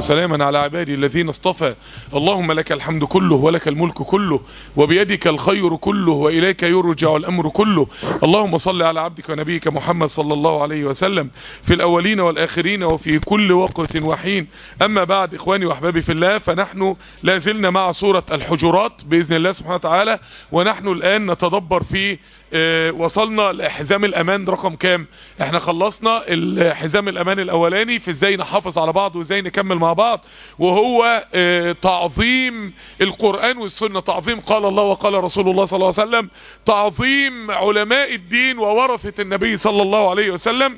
وسلاما على عبادي الذين اصطفى. اللهم لك الحمد كله ولك الملك كله وبيدك الخير كله وإليك يرجع الأمر كله. اللهم صل على عبدك ونبيك محمد صلى الله عليه وسلم في الأولين والآخرين وفي كل وقت وحين. أما بعد، إخواني وأحبابي في الله، فنحن لازلنا مع سورة الحجرات بإذن الله سبحانه وتعالى، ونحن الآن نتدبر في وصلنا لحزام الأمان رقم كام؟ احنا خلصنا الحزام الأمان الأولاني في ازاي نحافظ على بعض وازاي نكمل مع بعض، وهو تعظيم القرآن والسنة، تعظيم قال الله وقال رسول الله صلى الله عليه وسلم، تعظيم علماء الدين وورثة النبي صلى الله عليه وسلم.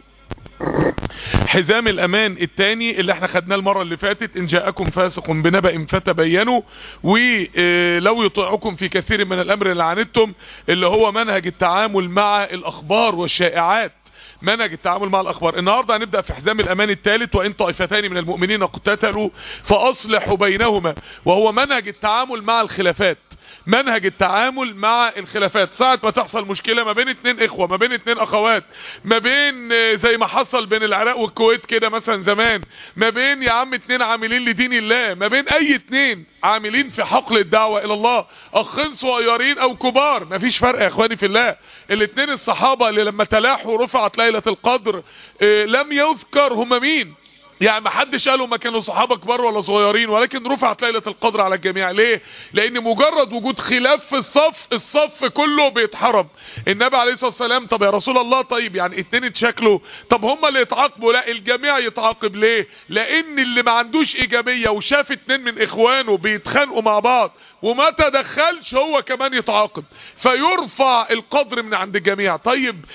حزام الأمان الثاني اللي احنا خدناه المرة اللي فاتت، إن جاءكم فاسق بنبأ فتبينوا، ولو يطيعكم في كثير من الأمر لعنتم، اللي هو منهج التعامل مع الأخبار والشائعات، منهج التعامل مع الأخبار. النهاردة هنبدأ في حزام الأمان الثالث، وإن طائفتان من المؤمنين اقتتلوا فأصلحوا بينهما، وهو منهج التعامل مع الخلافات. منهج التعامل مع الخلافات، ساعة ما تحصل مشكلة ما بين اتنين اخوة، ما بين اتنين اخوات، ما بين زي ما حصل بين العراق والكويت كده مثلا زمان، ما بين يا عم اتنين عاملين لدين الله، ما بين اي اتنين عاملين في حقل الدعوة الى الله، اخين صغيرين او كبار، ما فيش فرق يا اخواني في الله. الاتنين الصحابة اللي لما تلاحوا رفعت ليلة القدر لم يذكر هم مين، يعني ما حدش قالوا ما كانوا صحابة كبار ولا صغيرين، ولكن رفعت ليلة القدر على الجميع. ليه؟ لان مجرد وجود خلاف في الصف كله بيتحرم. النبي عليه الصلاة والسلام، طب يا رسول الله، طيب يعني اتنين اتشكلوا، طب هما اللي يتعاقبوا؟ لا، الجميع يتعاقب. ليه؟ لان اللي ما عندوش ايجابية وشاف اتنين من اخوانه بيتخانقوا مع بعض وما تدخلش، هو كمان يتعاقب، فيرفع القدر من عند الجميع. طيب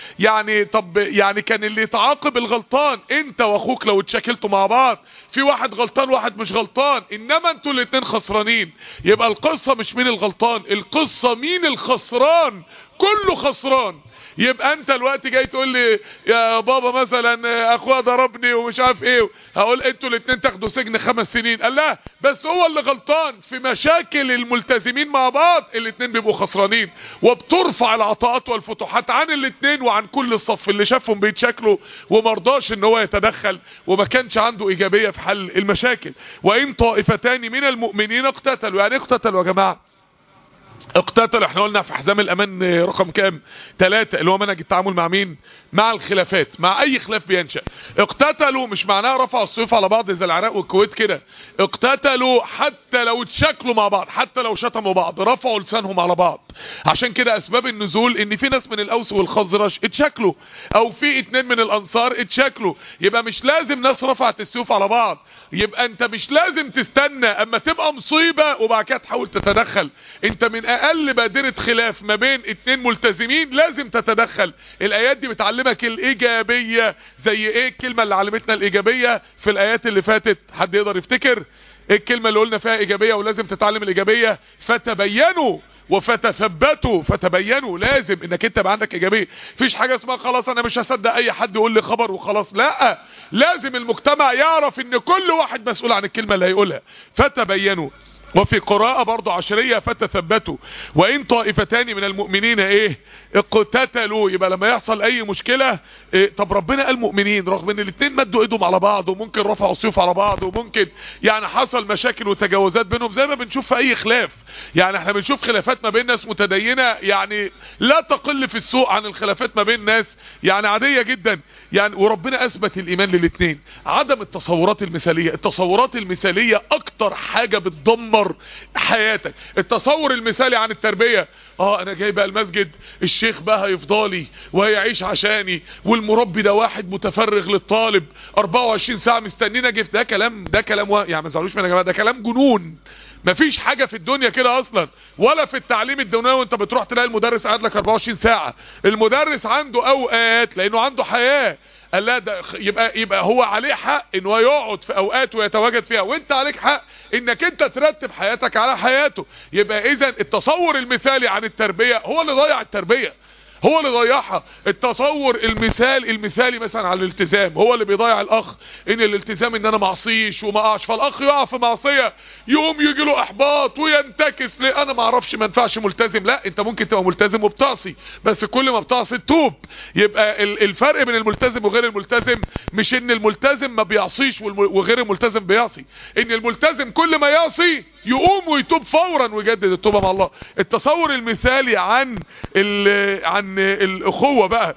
يعني كان اللي يتعاقب الغلطان، انت واخوك لو اتشكلتوا مع بعض، في واحد غلطان واحد مش غلطان، انما انتوا الاتنين خسرانين. يبقى القصة مش مين الغلطان، القصة مين الخسران، كله خسران. يبقى انت الوقت جاي تقول لي يا بابا مثلا اخويا ضربني ومش عارف ايه، هقول انتوا الاتنين تاخدوا سجن 5 سنين. قال لا، بس هو اللي غلطان. في مشاكل الملتزمين مع بعض الاتنين بيبقوا خسرانين، وبترفع العطاءات والفتوحات عن الاتنين وعن كل الصف اللي شافهم بيتشكلوا ومرضاش ان هو يتدخل وما كانش عنده ايجابية في حل المشاكل. وان طائفتان من المؤمنين اقتتلوا، يعني اقتتلوا يا جماعة، اقتتلوا. احنا قلنا في حزام الامان رقم كام؟ 3، اللي هو منهج التعامل مع مين؟ مع الخلافات، مع اي خلاف بينشأ. اقتتلوا مش معناها رفعوا السيوف على بعض زي العراق والكويت كده، اقتتلوا حتى لو اتشكلوا مع بعض، حتى لو شتموا بعض، رفعوا لسانهم على بعض. عشان كده اسباب النزول ان في ناس من الاوس والخزرج اتشكلوا، او في 2 من الانصار اتشكلوا. يبقى مش لازم ناس رفعت السيوف على بعض، يبقى انت مش لازم تستنى اما تبقى مصيبة وبعد كده تحاول تتدخل. انت من اقل بادرة خلاف ما بين 2 ملتزمين لازم تتدخل. الايات دي بتعلمك الايجابية. زي ايه الكلمة اللي علمتنا الايجابية في الايات اللي فاتت؟ حد يقدر يفتكر ايه الكلمة اللي قلنا فيها ايجابية ولازم تتعلم الايجابية؟ فتبينوا وفتثبتوا. فتبينوا، لازم انك انت يبقى عندك ايجابيه. مفيش حاجه اسمها خلاص انا مش هصدق اي حد يقول لي خبر وخلاص، لا، لازم المجتمع يعرف ان كل واحد مسؤول عن الكلمه اللي هيقولها. فتبينوا. وفي قراءة برضو عشرية فتثبتوا. وإن طائفتان من المؤمنين اقتتلوا، يبقى لما يحصل أي مشكلة طب ربنا قال مؤمنين رغم إن الاتنين مدوا إيدهم على بعض، وممكن رفعوا السيوف على بعض، وممكن يعني حصل مشاكل وتجاوزات بينهم زي ما بنشوف في أي خلاف. يعني احنا بنشوف خلافات ما بين ناس متدينة يعني لا تقل في السوء عن الخلافات ما بين ناس يعني عادية جدا يعني، وربنا أثبت الإيمان للاتنين. عدم التصورات المثالية. التصورات المثالية أكتر حاجة بتدمر حياتك. التصور المثالي عن التربية، انا جاي بقى المسجد، الشيخ بقى هيفضالي وهيعيش عشاني، والمربي ده واحد متفرغ للطالب 24 ساعة مستنينا اجي. ده كلام يعني ما تزعلوش مني يا جماعه، ده كلام جنون. مفيش حاجة في الدنيا كده اصلا، ولا في التعليم الدنيوي وانت بتروح تلاقي المدرس قاعد لك 24 ساعة. المدرس عنده اوقات لانه عنده حياة. قال لا، ده يبقى هو عليه حق انه يقعد في اوقات ويتواجد فيها، وانت عليك حق انك انت ترتب حياتك على حياته. يبقى اذا التصور المثالي عن التربية هو اللي ضيع التربية. هو اللي ضيعها. التصور المثالي مثلا على الالتزام هو اللي بيضيع الاخ، ان الالتزام ان انا معصيش وما اقعش، فالاخ يقع في معصيه يقوم يجي له احباط وينتكس، ليه انا ما اعرفش ما ينفعش ملتزم. لا، انت ممكن تبقى ملتزم وبتعصي، بس كل ما بتعصي تتوب. يبقى الفرق بين الملتزم وغير الملتزم مش ان الملتزم ما بيعصيش وغير الملتزم بيعصي، ان الملتزم كل ما يعصي يقوم ويتوب فورا ويجدد التوبه مع الله. التصور المثالي عن الاخوه بقى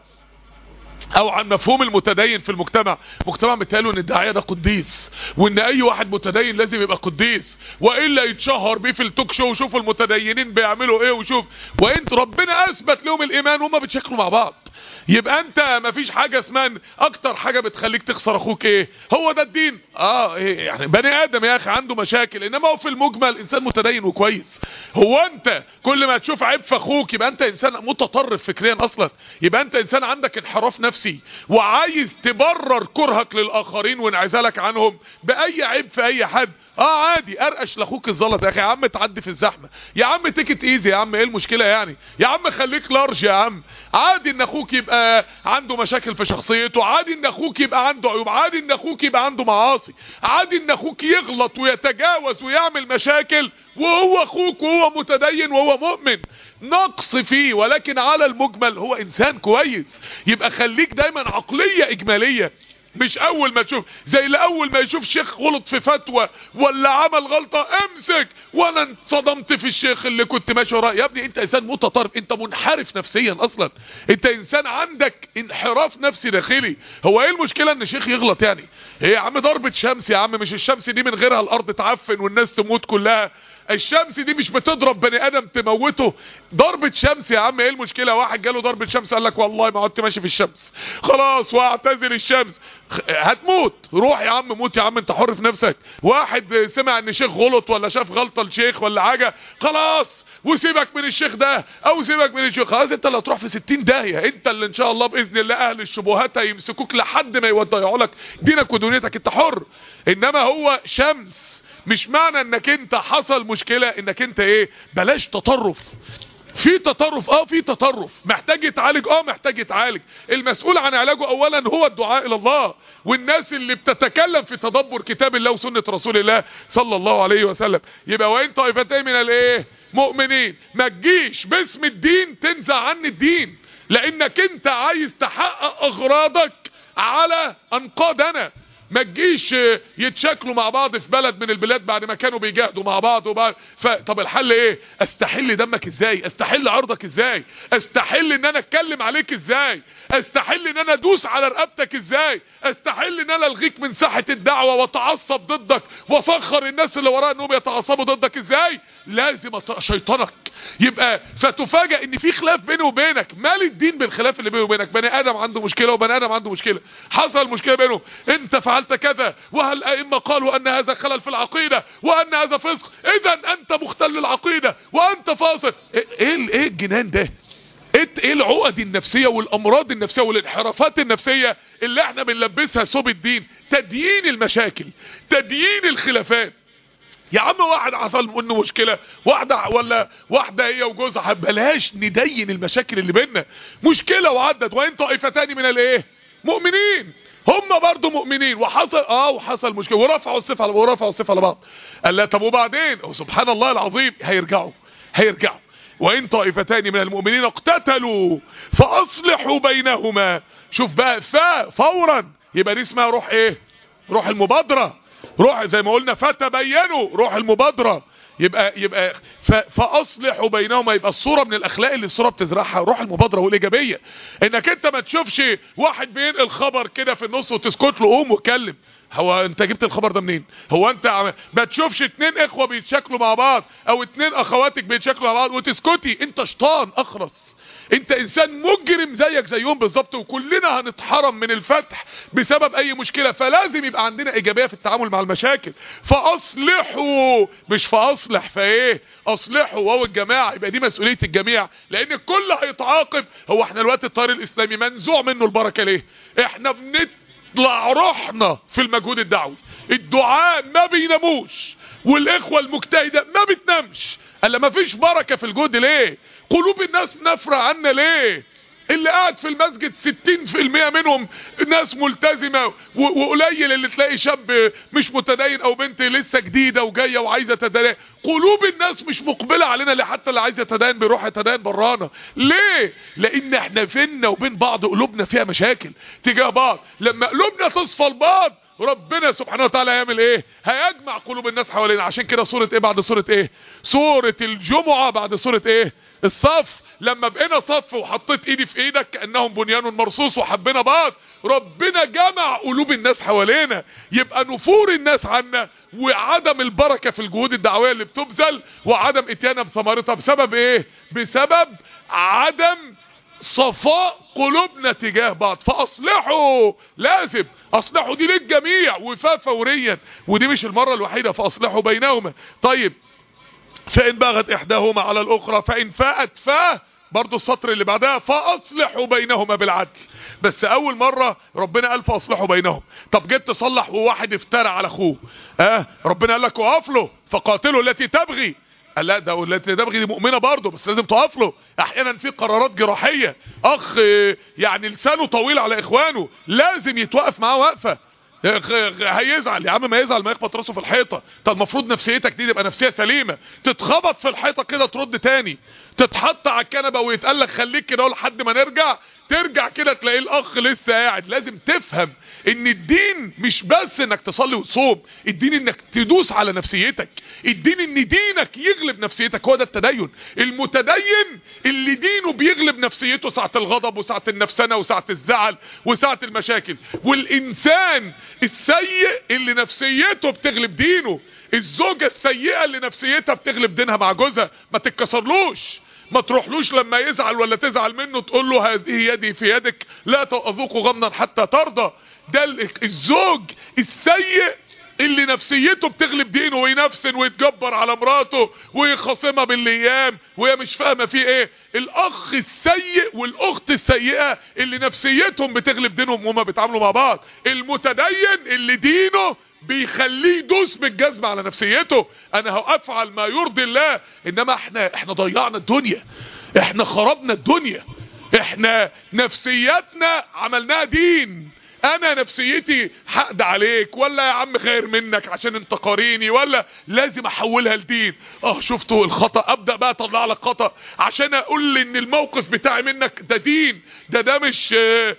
او عن مفهوم المتدين في المجتمع متقالوا ان الداعية ده قديس، وان اي واحد متدين لازم يبقى قديس، والا يتشهر بيه في التوك شو وشوفوا المتدينين بيعملوا ايه وشوف، وانت ربنا اثبت لهم الايمان وهم بيتشكلوا مع بعض. يبقى انت مفيش حاجة اسمها اكتر حاجة بتخليك تخسر اخوك ايه؟ هو ده الدين. إيه يعني بني ادم يا اخي عنده مشاكل، انما هو في المجمل انسان متدين وكويس. هو انت كل ما تشوف عيب في اخوك يبقى انت انسان متطرف فكريا اصلا، يبقى انت انسان عندك انحراف نفسي وعايز تبرر كرهك للاخرين وانعزالك عنهم باي عيب في اي حد. عادي ارقش لاخوك الزلط يا اخي، يا عم تعدي في الزحمه، يا عم تيكت ايزي، يا عم ايه المشكله يعني، يا عم خليك لارج، يا عم عادي ان اخوك يبقى عنده مشاكل في شخصيته، عادي ان اخوك يبقى عنده عيوب، عادي ان اخوك يبقى عنده معاصي، عادي ان اخوك يغلط ويتجاوز ويعمل مشاكل وهو اخوك وهو متدين وهو مؤمن، نقص فيه ولكن على المجمل هو انسان كويس. يبقى خليك دايما عقلية اجمالية، مش اول ما تشوف زي اللي اول ما يشوف شيخ غلط في فتوى ولا عمل غلطة امسك وانا انصدمت في الشيخ اللي كنت ماشي وراه. يا ابني انت انسان متطرف، انت منحرف نفسيا اصلا، انت انسان عندك انحراف نفسي داخلي. هو ايه المشكلة ان الشيخ يغلط يعني؟ ايه يا عم ضربة شمس يا عم، مش الشمس دي من غيرها الارض تعفن والناس تموت كلها؟ الشمس دي مش بتضرب بني ادم تموته؟ ضربة شمس يا عم، ايه المشكلة؟ واحد جاله ضربة شمس قال لك والله ما عدت ماشي في الشمس خلاص واعتزل الشمس. هتموت، روح يا عم موت يا عم، انت حر في نفسك. واحد سمع ان شيخ غلط ولا شاف غلطة لشيخ ولا حاجة خلاص وسيبك من الشيخ ده او سيبك من الشيخ، خلاص انت اللي هتروح في 60 داهية، انت اللي ان شاء الله باذن الله اهل الشبهات هيمسكوك لحد ما يضيعوا لك دينك ودنيتك، انت حر. انما هو شمس، مش معنى انك انت حصل مشكلة انك انت ايه، بلاش تطرف. في تطرف في تطرف محتاج يتعالج، محتاج يتعالج. المسؤول عن علاجه اولا هو الدعاء الى الله، والناس اللي بتتكلم في تدبر كتاب الله وسنة رسول الله صلى الله عليه وسلم. يبقى وين طائفتين من الايه مؤمنين، ما تجيش باسم الدين تنزع عن الدين، لانك انت عايز تحقق اغراضك على انقاضنا. ما تجيش يتشاكلوا مع بعض في بلد من البلاد بعد ما كانوا بيجاهدوا مع بعض طب الحل ايه؟ استحل دمك ازاي؟ استحل عرضك ازاي؟ استحل ان انا اتكلم عليك ازاي؟ استحل ان انا ادوس على رقبتك ازاي؟ استحل ان انا الغيك من ساحة الدعوة واتعصب ضدك واسخر الناس اللي وراء انهم يتعصبوا ضدك ازاي؟ لازم شيطانك يبقى فتفاجئ ان في خلاف بيني وبينك. مال الدين بالخلاف اللي بيني وبينك؟ بني ادم عنده مشكلة وبني ادم عنده مشكلة، حصل مشكلة بينهم، انت فعلت كذا وهل الائمة قالوا ان هذا خلل في العقيدة وان هذا فسق، اذا انت مختل العقيدة وانت فاسق. ايه الجنان ده؟ ايه العقد النفسية والامراض النفسية والانحرافات النفسية اللي احنا بنلبسها ثوب الدين؟ تديين المشاكل، تديين الخلافات. يا عم واحد حصل منه مشكلة، واحدة هي وجوزها، بلاش ندين المشاكل اللي بيننا. مشكلة وعدت، وان طائفتان من الايه مؤمنين، هم برضو مؤمنين وحصل مشكلة ورفعوا الصفة على بعض. قال لا طب وبعدين؟ سبحان الله العظيم، هيرجعوا وان طائفتان من المؤمنين اقتتلوا فاصلحوا بينهما. شوف بقى فورا، يبقى دي اسمها روح ايه؟ روح المبادرة، روح زي ما قلنا فتبينوا، روح المبادرة. يبقى فاصلحوا بينهما، يبقى الصورة من الاخلاق اللي الصورة بتزرعها روح المبادرة والايجابية. انك انت ما تشوفش واحد بينقل خبر كده في النص وتسكت له، قوم واتكلم. هو انت جبت الخبر ده منين؟ هو انت ما تشوفش اتنين اخوة بيتشاكلوا مع بعض او اتنين اخواتك بيتشاكلوا مع بعض وتسكتي؟ انت شيطان اخرس، انت انسان مجرم زيك زيهم بالظبط، وكلنا هنتحرم من الفتح بسبب اي مشكلة. فلازم يبقى عندنا ايجابية في التعامل مع المشاكل. فاصلحوا، مش فاصلح، فايه اصلحوا وهو الجماعة، يبقى دي مسؤولية الجميع، لان الكل هيتعاقب. هو احنا الوقت التيار الاسلامي منزوع منه البركة ليه؟ احنا بنطلع روحنا في المجهود الدعوي، الدعاء ما بيناموش والاخوة المجتهدة ما بتنامش. الا ما فيش بركة في الجهد ليه؟ قلوب الناس نفرة عنا ليه؟ اللي قاعد في المسجد 60% منهم ناس ملتزمة، وقليل اللي تلاقي شاب مش متدين او بنت لسه جديدة وجاية وعايزة تدين. قلوب الناس مش مقبلة علينا، اللي حتى اللي عايز يتدين بيروح يتدين برانا. ليه؟ لان احنا بينا وبين بعض قلوبنا فيها مشاكل تجاه بعض. لما قلوبنا تصفى لبعض ربنا سبحانه وتعالى هيعمل ايه؟ هيجمع قلوب الناس حوالينا. عشان كده سورة ايه بعد سورة ايه؟ سورة الجمعة بعد سورة ايه؟ الصف. لما بقينا صف وحطيت ايدي في ايدك كأنهم بنيان مرصوص وحبينا بعض، ربنا جمع قلوب الناس حوالينا. يبقى نفور الناس عنا وعدم البركة في الجهود الدعوية اللي بتبذل وعدم اتيانها بثمرتها بسبب ايه؟ بسبب عدم صفاء قلوبنا تجاه بعض. فاصلحوا، لازم اصلحوا دي للجميع وفاء فوريا، ودي مش المرة الوحيدة. فاصلحوا بينهما. طيب فإن بغت إحداهما على الأخرى فإن فاءت برضو السطر اللي بعدها فأصلحوا بينهما بالعدل. بس أول مرة ربنا قال فأصلحوا بينهم. طب جيت تصلح وواحد افترى على أخوه، ربنا قال لك وقف له فقاتلوا التي تبغي. قال لا، ده التي تبغي دي مؤمنة برضو بس لازم تقف له. أحيانا في قرارات جراحية، أخ يعني لسانه طويل على إخوانه لازم يتوقف معاه وقفة. هيزعل يا عم، ما يزعل، ما يخبط راسه في الحيطه. طب المفروض نفسيتك دي تبقى نفسيه سليمه، تتخبط في الحيطه كده ترد تاني، تتحط على الكنبه ويتقال لك خليك كده لحد ما نرجع، ترجع كده تلاقي الاخ لسه قاعد. لازم تفهم ان الدين مش بس انك تصلي وتصوم، الدين انك تدوس على نفسيتك، الدين ان دينك يغلب نفسيتك. هو ده التدين. المتدين اللي دينه بيغلب نفسيته ساعة الغضب وساعة النفسنة وساعة الزعل وساعة المشاكل. والانسان السيء اللي نفسيته بتغلب دينه. الزوجة السيئة اللي نفسيتها بتغلب دينها مع جوزها. ما تتكسرلوش، ما تروحلوش لما يزعل ولا تزعل منه تقول له هذه يدي في يدك لا اذوق غمنا حتى ترضى. ده الزوج السيء اللي نفسيته بتغلب دينه وينفسن ويتجبر على مراته ويخاصمها بالايام وهي مش فاهمه فيه ايه. الاخ السيء والاخت السيئه اللي نفسيتهم بتغلب دينهم وهما بيتعاملوا مع بعض. المتدين اللي دينه بيخليه يدوس بالجزمة على نفسيته، انا هافعل ما يرضي الله. انما احنا ضيعنا الدنيا، احنا خربنا الدنيا، احنا نفسياتنا عملناها دين. انا نفسيتي حقد عليك ولا يا عم خير منك عشان انت قاريني، ولا لازم احولها لدين. شفتوا الخطأ، ابدأ بقى اطلع لك خطأ عشان اقول ان الموقف بتاعي منك ده دين. ده مش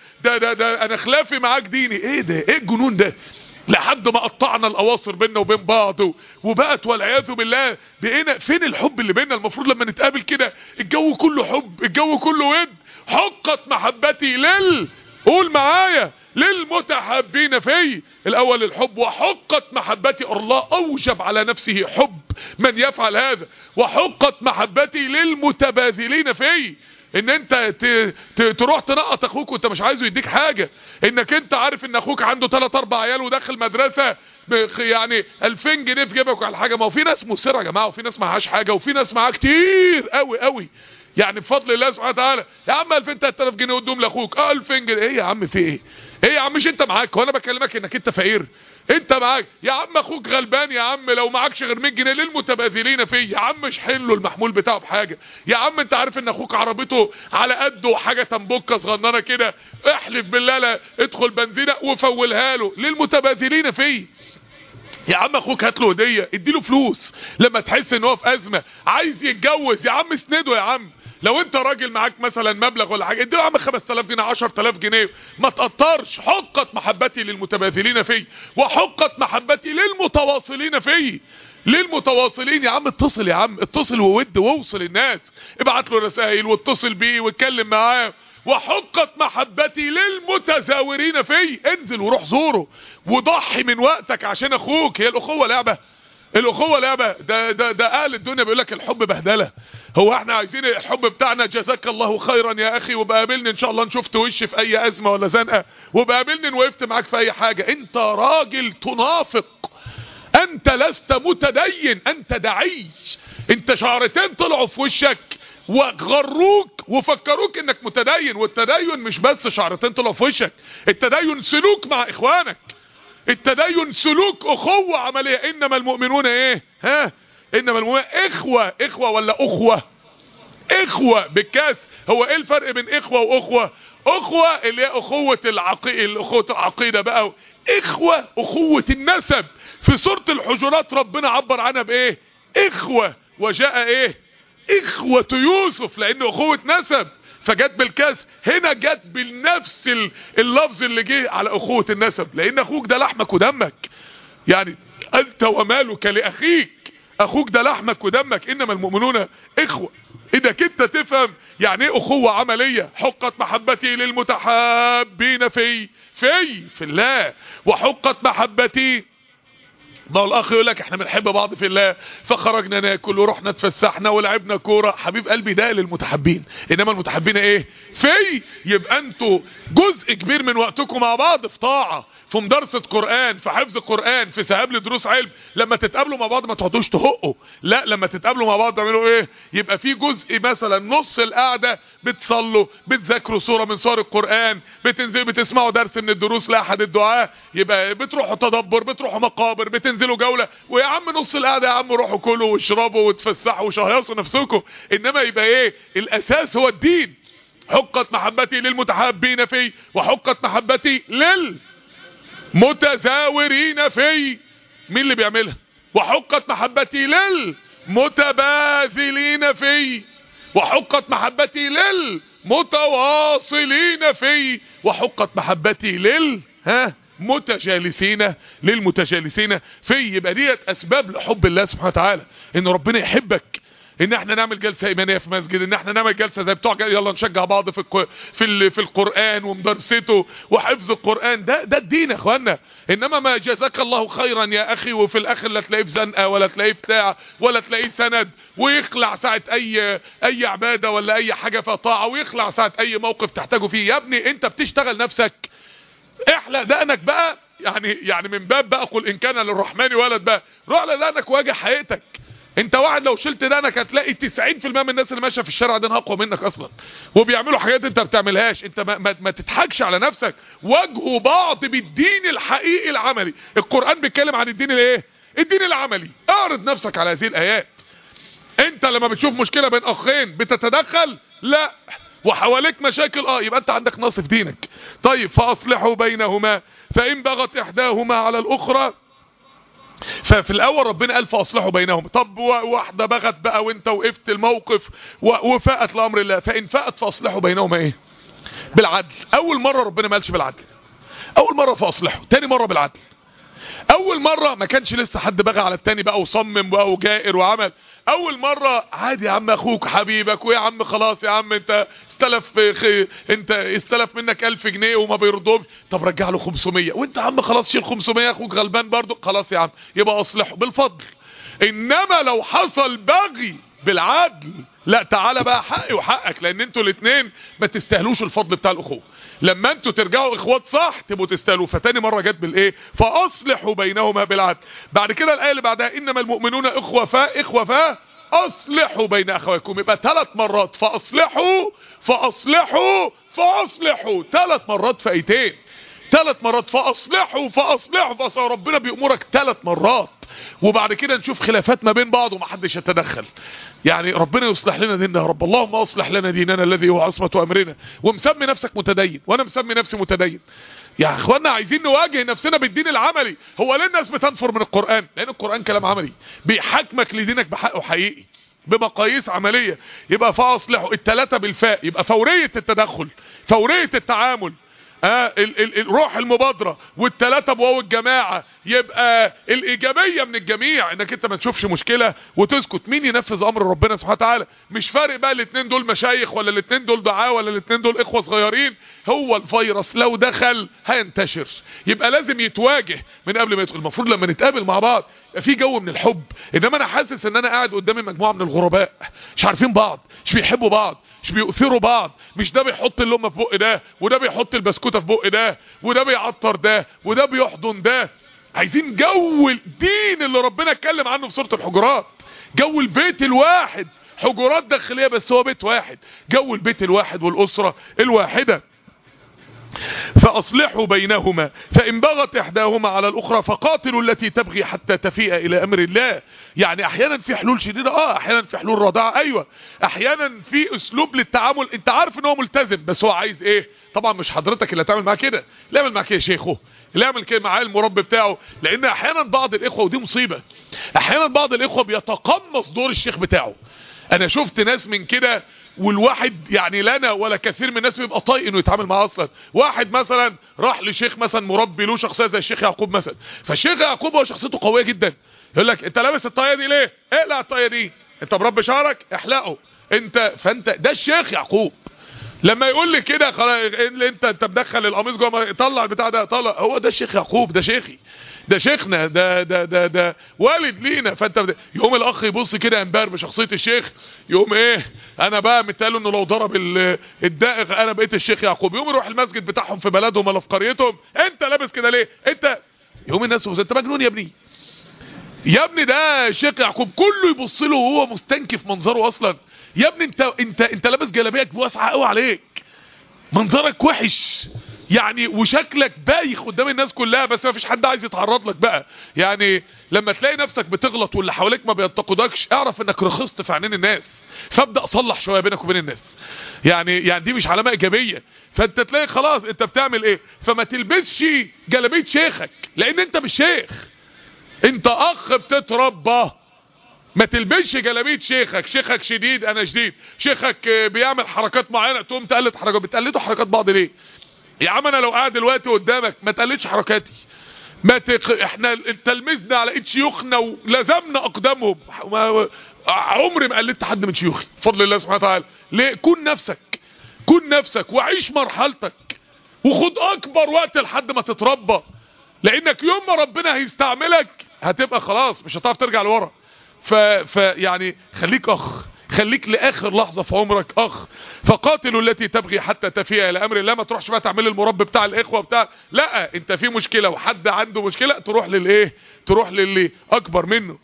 ده انا خلافي معاك ديني. ايه ده؟ ايه الجنون ده؟ لحد ما قطعنا الاواصر بيننا وبين بعض وبقت والعياذ بالله بقينا فين الحب اللي بيننا؟ المفروض لما نتقابل كده الجو كله حب، الجو كله ود. حقت محبتي قول معايا للمتحبين في الاول الحب. وحقت محبتي، الله اوجب على نفسه حب من يفعل هذا. وحقت محبتي للمتباذلين في ان انت تروح تنقط اخوك وانت مش عايزه يديك حاجة، انك انت عارف ان اخوك عنده 3-4 عيال وداخل مدرسة يعني 2000 جنيه في جيبك ولا حاجة. ما هو في ناس مسرة يا جماعة، وفي ناس معهاش حاجة، وفي ناس معاها كتير قوي قوي يعني بفضل الله سبحانه وتعالى. يا عم 2000-3000 جنيه ودوم لاخوك. 2000 جنيه ايه يا عم؟ في ايه يا عم؟ مش انت معاك؟ هو انا بكلمك انك انت فقير؟ انت معاك يا عم، اخوك غلبان يا عم، لو معكش غير 100 جنيه للمتباذلين فيه يا عم، مش حله المحمول بتاعه بحاجه يا عم. انت عارف ان اخوك عربيته على قده وحاجه تنبكه صغننه كده، احلف بالله لا ادخل بنزينه وفولها له للمتباذلين فيه. يا عم اخوك هات له هديه، اديله فلوس لما تحس ان هو في ازمه عايز يتجوز، يا عم اسنده يا عم. لو انت راجل معاك مثلا مبلغ ولا حاجه اديله يا عم 5000 جنيه 10000 جنيه، ما تقطرش. حقت محبتي للمتباذلين في وحقت محبتي للمتواصلين في. للمتواصلين يا عم، اتصل يا عم، اتصل وود ووصل الناس، ابعت له رسائل واتصل بيه واتكلم معاه. وحقت محبتي للمتزاورين في، انزل وروح زوره وضحي من وقتك عشان اخوك. هي الاخوه لعبه؟ الاخوه لعبه؟ ده اهل الدنيا بيقول لك الحب بهدله. هو احنا عايزين الحب بتاعنا جزاك الله خيرا يا اخي، وبقابلني ان شاء الله نشوفت وش في اي ازمه ولا زنقه، وبقابلني وقفت معاك في اي حاجه. انت راجل تنافق، انت لست متدين، انت دعي. انت شعرتين طلعوا في وشك وغروك وفكروك انك متدين. والتدين مش بس شعرتين طلعوا في وشك، التدين سلوك مع اخوانك، التدين سلوك اخوة عملية. انما المؤمنون ايه؟ انما المؤمنون اخوة ولا اخوة؟ اخوة بالكاس. هو ايه الفرق بين اخوة واخوة؟ اخوة اللي هي اخوة العقيدة بقى، اخوة النسب. في سورة الحجرات ربنا عبر عنها بايه؟ اخوة. وجاء ايه؟ اخوة يوسف، لان اخوة نسب فجت بالكسر. هنا جت بالنفس اللفظ اللي جه على اخوة النسب، لان اخوك ده لحمك ودمك. يعني انت ومالك لاخيك، اخوك ده لحمك ودمك، انما المؤمنون اخوة. اذا كنت تفهم يعني ايه اخوة عملية. حقت محبتي للمتحابين في الله، وحقت محبتي. ما هو الاخ يقول لك احنا بنحب بعض في الله، فخرجنا ناكل ورحنا اتفسحنا ولعبنا كوره. حبيب قلبي ده للمتحبين، انما المتحبين ايه؟ يبقى انتوا جزء كبير من وقتكم مع بعض في طاعه، في مدرسه قران، في حفظ قران، في ذهاب لدروس علم. لما تتقابلوا مع بعض ما تقعدوش تهقوا، لا، لما تتقابلوا مع بعض تعملوا ايه؟ يبقى في جزء مثلا نص القعده بتصلوا، بتذاكروا سوره من سور القران، بتنزلوا بتسمعوا درس من الدروس لاحد الدعاء، يبقى بتروحوا تدبر، بتروحوا مقابر، بتنزلوا جوله. ويا عم نص القعده يا عم روحوا كلوا واشربوا وتفسحوا وشهيصوا نفسكم، انما يبقى ايه الاساس؟ هو الدين. حقت محبتي للمتحابين في، وحقت محبتي للمتزاورين في. مين اللي بيعملها؟ وحقت محبتي للمتباذلين في، وحقت محبتي للمتواصلين في، وحقت محبتي للمتجالسين في. يبقى ديت اسباب لحب الله سبحانه وتعالى، ان ربنا يحبك، ان احنا نعمل جلسه ايمانيه في مسجد، ان احنا نعمل جلسه زي بتوع يلا نشجع بعض في القران ومدرسته وحفظ القران. ده الدين يا اخوانا. انما ما جزاك الله خيرا يا اخي، وفي الاخر لا تلاقيه في زنقه ولا تلاقيه في بتاع ولا تلاقيه سند، ويخلع ساعه اي عباده ولا اي حاجه فيها طاعه، ويخلع ساعه اي موقف تحتاجه فيه. يا ابني انت بتشتغل نفسك، احلق دقنك بقى. يعني من باب بقى قل ان كان للرحمن ولد بقى، روح على دقنك واجه حقيقتك. انت واحد لو شلت دقنك هتلاقي 90% من الناس اللي ماشيه في الشارع دي اقوى منك اصلا، وبيعملوا حاجات انت بتعملهاش. انت ما تضحكش على نفسك. واجهوا بعض بالدين الحقيقي العملي. القرآن بيتكلم عن الدين الايه؟ الدين العملي. اعرض نفسك على هذه الايات. انت لما بتشوف مشكلة بين اخين بتتدخل؟ لا. وحواليك مشاكل؟ يبقى انت عندك نقص في دينك. طيب فاصلحوا بينهما فان بغت احداهما على الاخرى. ففي الاول ربنا قال فاصلحوا بينهم. طب واحدة بغت بقى وانت وقفت الموقف وفاءت لامر الله، فان فاءت فاصلحوا بينهما ايه؟ بالعدل. اول مرة ربنا ما قالش بالعدل، اول مرة فاصلحوا، تاني مرة بالعدل. اول مرة ما كانش لسه حد بغى على التاني بقى وصمم بقى وجائر وعمل. اول مرة عادي يا عم، اخوك حبيبك، ويا عم خلاص يا عم انت استلف منك 1000 جنيه وما بيرضوش، طب رجع له 500، وانت يا عم خلاص شيل 500، اخوك غلبان برضه، خلاص يا عم يبقى اصلحه بالفضل. انما لو حصل بغي بالعدل، لا تعالى بقى حقي وحقك، لان انتوا الاثنين ما تستاهلوش الفضل بتاع الاخوه. لما انتوا ترجعوا اخوات صح تبقوا تستاهلوا. فتاني مره جت بالايه؟ فاصلحوا بينهما بالعدل. بعد كده الايه اللي بعدها انما المؤمنون اخوه اصلحوا بين اخويكم. يبقى 3 مرات فاصلحوا 3 مرات في ايتين، 3 مرات فاصلحوا. ربنا بيأمرك 3 مرات. وبعد كده نشوف خلافات ما بين بعض ومحدش يتدخل. يعني ربنا يصلح لنا ديننا يا رب. اللهم اصلح لنا ديننا الذي هو عصمة امرنا. ومسمي نفسك متدين وانا مسمي نفسي متدين. يا اخوانا عايزين نواجه نفسنا بالدين العملي. هو ليه الناس بتنفر من القرآن؟ لان القرآن كلام عملي بيحاكمك لدينك بحقه حقيقي بمقاييس عملية. يبقى فاصلحوا ال3 بالفاء، يبقى فورية التدخل، فورية التعامل، روح المبادرة. وال3 بواو الجماعة، يبقى الإيجابية من الجميع، انك انت ما تشوفش مشكلة وتسكت. مين ينفذ امر ربنا سبحانه وتعالى؟ مش فارق بقى الاثنين دول مشايخ ولا الاثنين دول دعاة ولا الاثنين دول اخوة صغيرين. هو الفيروس لو دخل هينتشر، يبقى لازم يتواجه من قبل ما يدخل. المفروض لما نتقابل مع بعض في جو من الحب. انما انا حاسس ان انا قاعد قدامي مجموعة من الغرباء مش عارفين بعض، مش بيحبوا بعض، مش بيؤثروا بعض، مش ده بيحط اللقمه في بق ده، وده بيحط البسكوته في بق ده، وده بيعطر ده، وده بيحضن ده. عايزين جو الدين اللي ربنا اتكلم عنه في سورة الحجرات، جو البيت الواحد. حجرات داخلية بس هو بيت واحد، جو البيت الواحد والأسرة الواحدة. فأصلحوا بينهما فإن بغت إحداهما على الأخرى فقاتلوا التي تبغي حتى تفيء إلى أمر الله. يعني أحيانا في حلول شديدة، أحيانا في حلول رضاعة، أيوة، أحيانا في أسلوب للتعامل. أنت عارف إن هو ملتزم بس هو عايز إيه؟ طبعا مش حضرتك اللي هتعمل معاه كده، اللي يعمل معاه كده شيخه، اللي يعمل كده معاه المربي بتاعه. لأن أحيانا بعض الإخوة، ودي مصيبة، أحيانا بعض الإخوة بيتقمص دور الشيخ بتاعه. انا شفت ناس من كده، والواحد يعني لنا ولا كثير من الناس بيبقى طايق انه يتعامل معاه اصلا. واحد مثلا راح لشيخ مثلا مربي له شخصيه زي الشيخ يعقوب مثلا، فالشيخ يعقوب هو شخصيته قويه جدا، يقول لك انت لابس الطاقيه دي ليه؟ اقلع الطاقيه دي. انت مربي شعرك احلقه. فانت ده الشيخ يعقوب. لما يقول لي كده خلاص انت مدخل القميص جوه، طلع البتاع ده، طلع. هو ده الشيخ يعقوب، ده شيخي، ده شيخنا، ده والد لينا. فانت يقوم الاخ يبص كده ينبهر بشخصيه الشيخ، يقوم ايه، انا بقى متقاله انه لو ضرب الدائغ انا بقيت الشيخ يعقوب. يقوم يروح المسجد بتاعهم في بلدهم ولا في قريتهم، انت لابس كده ليه؟ انت يقوم الناس انت مجنون يا ابني، يا ابني ده الشيخ يعقوب. كله يبص له وهو مستنكف منظره اصلا. يا ابني انت لابس جلابيه واسعه قوي عليك، منظرك وحش يعني، وشكلك بايخ قدام الناس كلها، بس ما فيش حد عايز يتعرض لك بقى. يعني لما تلاقي نفسك بتغلط واللي حواليك ما بينتقدكش، اعرف انك رخصت في عينين الناس، فابدا صلح شويه بينك وبين الناس. يعني دي مش علامه ايجابيه. فانت تلاقي خلاص انت بتعمل ايه، فما تلبسش جلابيه شيخك، لان انت مش شيخ، انت اخ بتتربى. ما تلبسش جلابيه شيخك. شيخك شديد انا شديد، شيخك بيعمل حركات معينه تقوم تقلد حركات. بتقلدوا حركات بعض ليه يا عم؟ انا لو قاعد دلوقتي قدامك ما تقلدش حركاتي. احنا تلميذنا على ايد شيوخنا ولزمنا اقدامهم. عمري ما قلدت حد من شيوخي بفضل الله سبحانه وتعالى. ليه؟ كن نفسك، كن نفسك وعيش مرحلتك، وخد اكبر وقت لحد ما تتربى، لانك يوم ما ربنا هيستعملك هتبقى خلاص مش هتعرف ترجع لورا. يعني خليك اخ، خليك لاخر لحظه في عمرك اخ. فقاتلوا التي تبغي حتى تفيء الى امر الله. ما تروحش بقى تعمل المربي بتاع الاخوه بتاع، لا، انت في مشكله وحد عنده مشكله تروح للايه، تروح للي اكبر منه.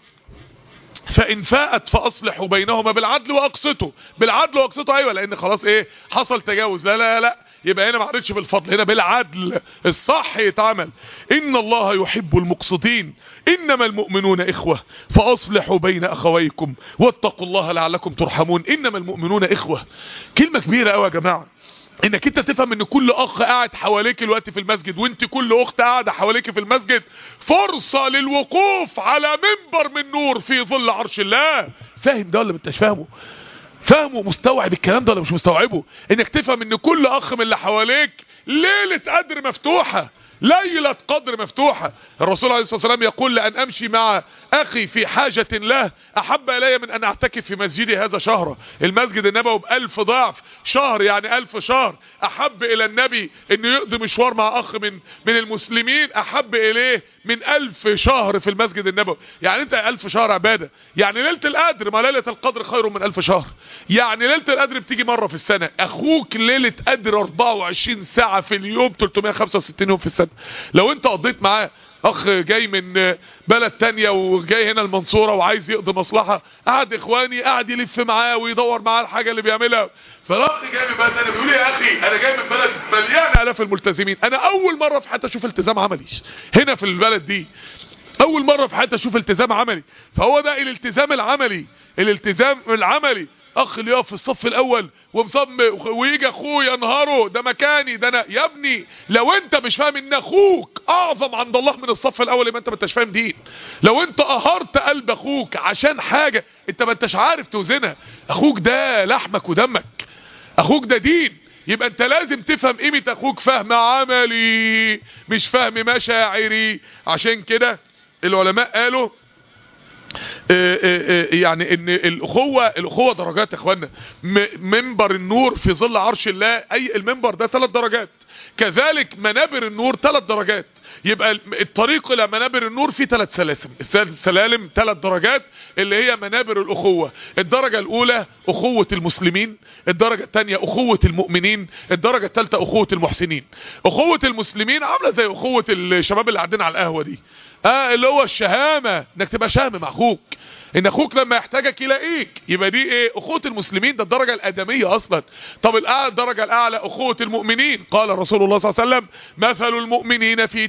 فان فاءت فاصلحوا بينهما بالعدل واقسطوا. بالعدل واقسطوا، ايوه، لان خلاص ايه، حصل تجاوز. لا لا لا، يبقى هنا ما عادتش بالفضل، هنا بالعدل الصح يتعمل. ان الله يحب المقسطين انما المؤمنون اخوه فاصلحوا بين اخويكم واتقوا الله لعلكم ترحمون. انما المؤمنون اخوه، كلمه كبيره قوي يا جماعه، انك انت تفهم ان كل اخ قاعد حواليك الوقت في المسجد، وانت كل اخت قاعده حواليك في المسجد، فرصه للوقوف على منبر من نور في ظل عرش الله. فاهم ده ولا انت مش فاهمه؟ فاهمه؟ مستوعب الكلام ده ولا مش مستوعبه؟ انك تفهم ان كل اخ من اللي حواليك ليله قدر مفتوحه، ليلة قدر مفتوحة. الرسول عليه الصلاة والسلام يقول لأن أمشي مع أخي في حاجة له أحب إلي من أن أعتكف في مسجدي هذا شهرا. المسجد النبوي ب1000 ضعف، شهر يعني 1000 شهر. أحب إلى النبي أنه يقضي مشوار مع أخ من المسلمين أحب إليه من 1000 شهر في المسجد النبوي. يعني أنت 1000 شهر عبادة، يعني ليلة القدر، ما ليلة القدر خير من 1000 شهر. يعني ليلة القدر بتيجي مرة في السنة، أخوك ليلة قدر 24 ساعة في اليوم، 365 يوم في السنة. لو انت قضيت معاه، اخ جاي من بلد تانية وجاي هنا المنصورة وعايز يقضي مصلحة، قعد اخواني قاعد يلف معاه ويدور معاه الحاجة اللي بيعملها. فالاخ جاي من بلد تانية بيقول لي يا اخي انا جاي من بلد مليان الاف الملتزمين، انا اول مرة في حياتي اشوف التزام عملي هنا في البلد دي، اول مرة في حياتي اشوف التزام عملي. فهو ده الالتزام العملي، الالتزام العملي. اخ اللي يقف في الصف الاول ومصمم ويجي اخوه ينهره، ده مكاني، ده انا. يا ابني لو انت مش فاهم ان اخوك اعظم عند الله من الصف الاول، يبقى انت ما انتش فاهم دين. لو انت قهرت قلب اخوك عشان حاجه انت ما انتش عارف توزنها، اخوك ده لحمك ودمك، اخوك ده دين، يبقى انت لازم تفهم قيمه اخوك فهم عملي مش فهم مشاعري. عشان كده العلماء قالوا يعني ان الاخوه درجات يا اخوانا. منبر النور في ظل عرش الله، اي المنبر ده 3 درجات، كذلك منابر النور 3 درجات. يبقى الطريق الى منابر النور فيه 3 سلاسل، سلالم 3 درجات اللي هي منابر الاخوه. الدرجه الاولى اخوه المسلمين، الدرجه الثانيه اخوه المؤمنين، الدرجه الثالثه اخوه المحسنين. اخوه المسلمين عامله زي اخوه الشباب اللي قاعدين على القهوه دي، اللي هو الشهامه، انك تبقى شهم مع اخوك. ان اخوك لما يحتاجك يلاقيك. يبقى دي ايه؟ اخوة المسلمين، ده الدرجة الادمية اصلا. طب الدرجة الاعلى اخوة المؤمنين. قال رسول الله صلى الله عليه وسلم: مثل المؤمنين في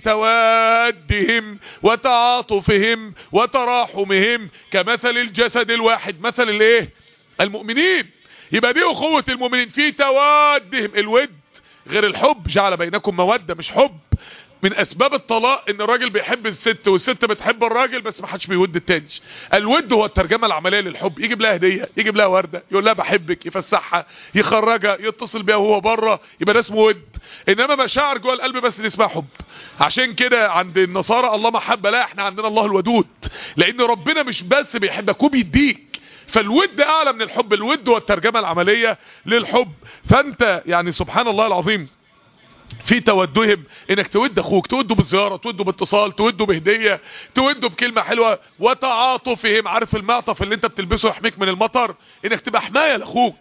توادهم وتعاطفهم وتراحمهم كمثل الجسد الواحد. مثل الايه؟ المؤمنين. يبقى دي اخوة المؤمنين في توادهم، الود غير الحب، جعل بينكم مودة مش حب. من اسباب الطلاق ان الراجل بيحب الست والست بتحب الراجل بس ما حدش بيود التاني. الود هو الترجمة العملية للحب. يجيب لها هدية، يجيب لها وردة، يقول لها بحبك، يفسحها، يخرجها، يتصل بيها وهو بره، يبقى ده اسمه ود. انما مشاعر جوه القلب بس دي اسمها حب. عشان كده عند النصارى الله محبة، لا احنا عندنا الله الودود، لان ربنا مش بس بيحبك وبيديك. فالود اعلى من الحب. الود هو الترجمة العملية للحب. فانت يعني سبحان الله العظيم في تودهم، انك تود اخوك، توده بالزيارة، توده باتصال، توده بهدية، توده بكلمة حلوة. وتعاطفهم، عارف المعطف اللي انت بتلبسه يحميك من المطر؟ انك تبقى حماية لاخوك.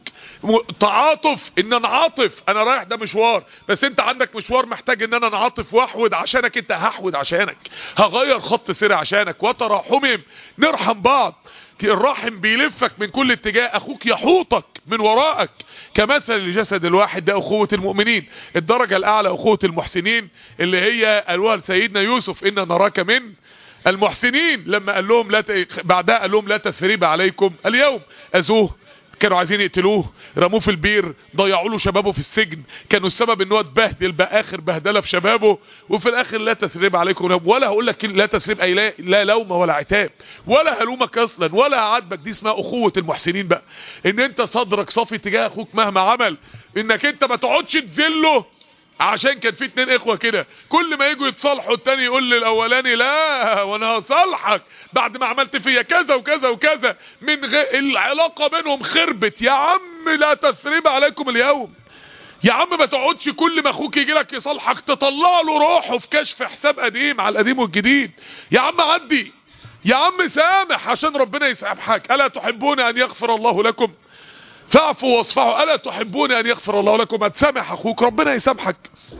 تعاطف، ان انا عاطف، انا رايح ده مشوار بس انت عندك مشوار محتاج ان انا نعاطف واحود عشانك، انت هحود عشانك، هغير خط سيري عشانك. وتراحمهم، نرحم بعض. الرحم بيلفك من كل اتجاه، اخوك يحوطك من وراءك كمثل الجسد الواحد. ده اخوة المؤمنين. الدرجة الاعلى اخوة المحسنين، اللي هي قالوها لسيدنا يوسف: إن نراك من المحسنين. لما قال لهم بعدها قال لهم: لا تثريب عليكم اليوم. اذوه، كانوا عايزين يقتلوه، رموه في البير، ضيعوا له شبابه في السجن، كانوا السبب ان هو اتبهدل بقى اخر بهدله في شبابه. وفي الاخر لا تثريب عليكم، ولا هقول لك لا تثريب، اي لا لوم ولا عتاب، ولا هلومك اصلا ولا هعاتبك. دي اسمها اخوه المحسنين بقى، ان انت صدرك صافي تجاه اخوك مهما عمل، انك انت ما تقعدش تذله. عشان كان في اتنين اخوة كده، كل ما يجوا يتصالحوا التاني يقول للاولاني: لا وانا هصالحك بعد ما عملت فيا كذا وكذا وكذا. العلاقة بينهم خربت. يا عم لا تثريب عليكم اليوم. يا عم ما تقعدش كل ما اخوك يجي لك يصالحك تطلع له روحه في كشف حساب قديم على القديم والجديد. يا عم عدي، يا عم سامح عشان ربنا يسامحك. الا تحبون ان يغفر الله لكم؟ فاعفوا واصفحوا. الا تحبون ان يغفر الله لكم؟ هتسامح اخوك ربنا يسامحك.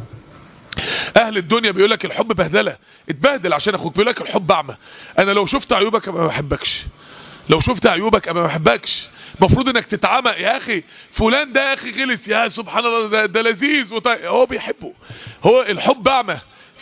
اهل الدنيا بيقولك الحب بهدله، اتبهدل عشان اخوك. بيقولك الحب اعمى، انا لو شفت عيوبك ابقى ما بحبكش، لو شفت عيوبك ابقى ما بحبكش. المفروض انك تتعمى. يا اخي فلان ده يا اخي غلس، يا سبحان الله ده لذيذ هو بيحبه. هو الحب اعمى.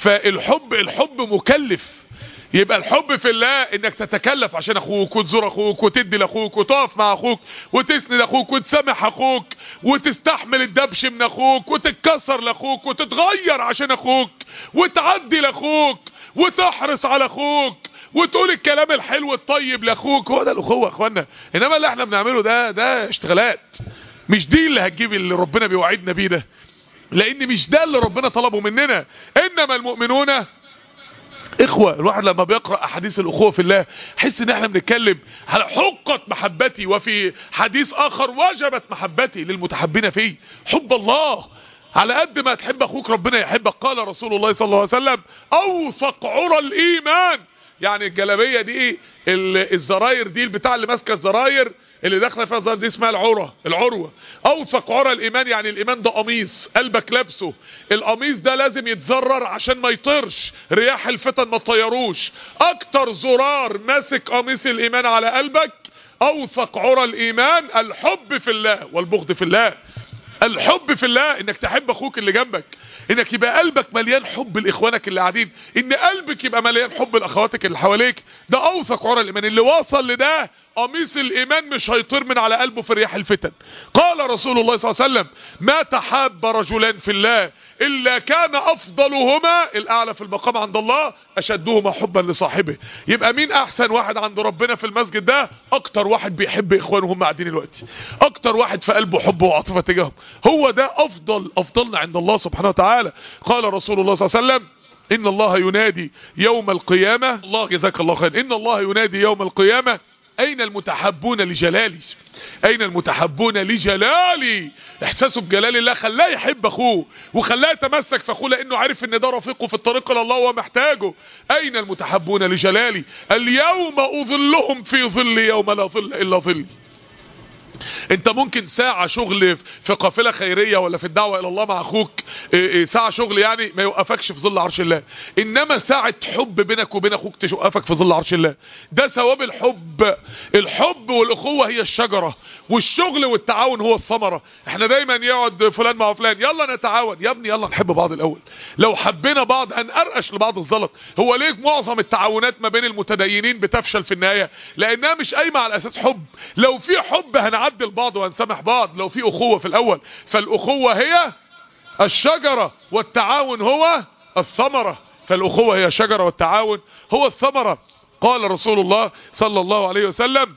الحب مكلف. يبقى الحب في الله انك تتكلف عشان اخوك، وتزور اخوك، وتدي لاخوك، وتقف مع اخوك، وتسند اخوك، وتسامح اخوك، وتستحمل الدبش من اخوك، وتتكسر لاخوك، وتتغير عشان اخوك، وتعدي لاخوك، وتحرص على اخوك، وتقول الكلام الحلو الطيب لاخوك. هو ده الاخوه يا اخوانا. انما اللي احنا بنعمله ده اشتغالات، مش دي اللي هتجيب اللي ربنا بيوعدنا بيه ده، لان مش ده اللي ربنا طلبه مننا. انما المؤمنون اخوة. الواحد لما بيقرأ احاديث الاخوة في الله حس ان احنا بنتكلم على حقت محبتي، وفي حديث اخر وجبت محبتي للمتحبين فيه. حب الله على قد ما تحب اخوك ربنا يحبك. قال رسول الله صلى الله عليه وسلم: اوثق عرى الايمان. يعني الجلابية دي الزراير دي البتاع اللي ماسكه الزراير اللي داخله فيها الزراير دي اسمها العروة. اوثق عرى الايمان يعني الايمان ده قميص قلبك لابسه، القميص ده لازم يتزرر عشان ما يطيرش، رياح الفتن ما تطيروش. اكتر زرار ماسك قميص الايمان على قلبك اوثق عرى الايمان الحب في الله والبغض في الله. الحب في الله انك تحب اخوك اللي جنبك، انك يبقى قلبك مليان حب لاخوانك اللي قاعدين، ان قلبك يبقى مليان حب لاخواتك اللي حواليك. ده اوثق عرى الايمان. اللي واصل لده قميص الايمان مش هيطير من على قلبه في رياح الفتن. قال رسول الله صلى الله عليه وسلم: ما تحاب رجلان في الله الا كان افضلهما الاعلى في المقام عند الله اشدهما حبا لصاحبه. يبقى مين احسن واحد عند ربنا في المسجد ده؟ اكتر واحد بيحب اخوانه هم قاعدين دلوقتي، اكتر واحد في قلبه حب وعاطفه تجاههم. هو ده افضلنا عند الله سبحانه وتعالى. قال رسول الله صلى الله عليه وسلم: ان الله ينادي يوم القيامة، الله جزاك الله خير، ان الله ينادي يوم القيامة: اين المتحبون لجلالي؟ اين المتحبون لجلالي؟ احساسه بجلال الله خلاه يحب اخوه، وخلاه يتمسك في اخوه، لانه عارف ان ده رفيقه في الطريق الى الله وهو محتاجه. اين المتحبون لجلالي؟ اليوم اظلهم في ظل يوم لا ظل الا ظلي. انت ممكن ساعة شغل في قافلة خيرية ولا في الدعوة الى الله مع اخوك، ساعة شغل يعني ما يوقفكش في ظل عرش الله، انما ساعة حب بينك وبين اخوك توقفك في ظل عرش الله. ده ثواب الحب. الحب والاخوة هي الشجرة، والشغل والتعاون هو الثمرة. احنا دايما يقعد فلان مع فلان يلا نتعاون، يا ابني يلا نحب بعض الاول. لو حبينا بعض هنقرقش لبعض الزلط. هو ليه معظم التعاونات ما بين المتدينين بتفشل في النهاية؟ لانها مش قايمة على اساس حب. لو في حب هنعدل بعض وهنسامح بعض، لو في اخوة في الاول. فالاخوة هي الشجرة والتعاون هو الثمرة. فالاخوة هي الشجرة والتعاون هو الثمرة. قال رسول الله صلى الله عليه وسلم،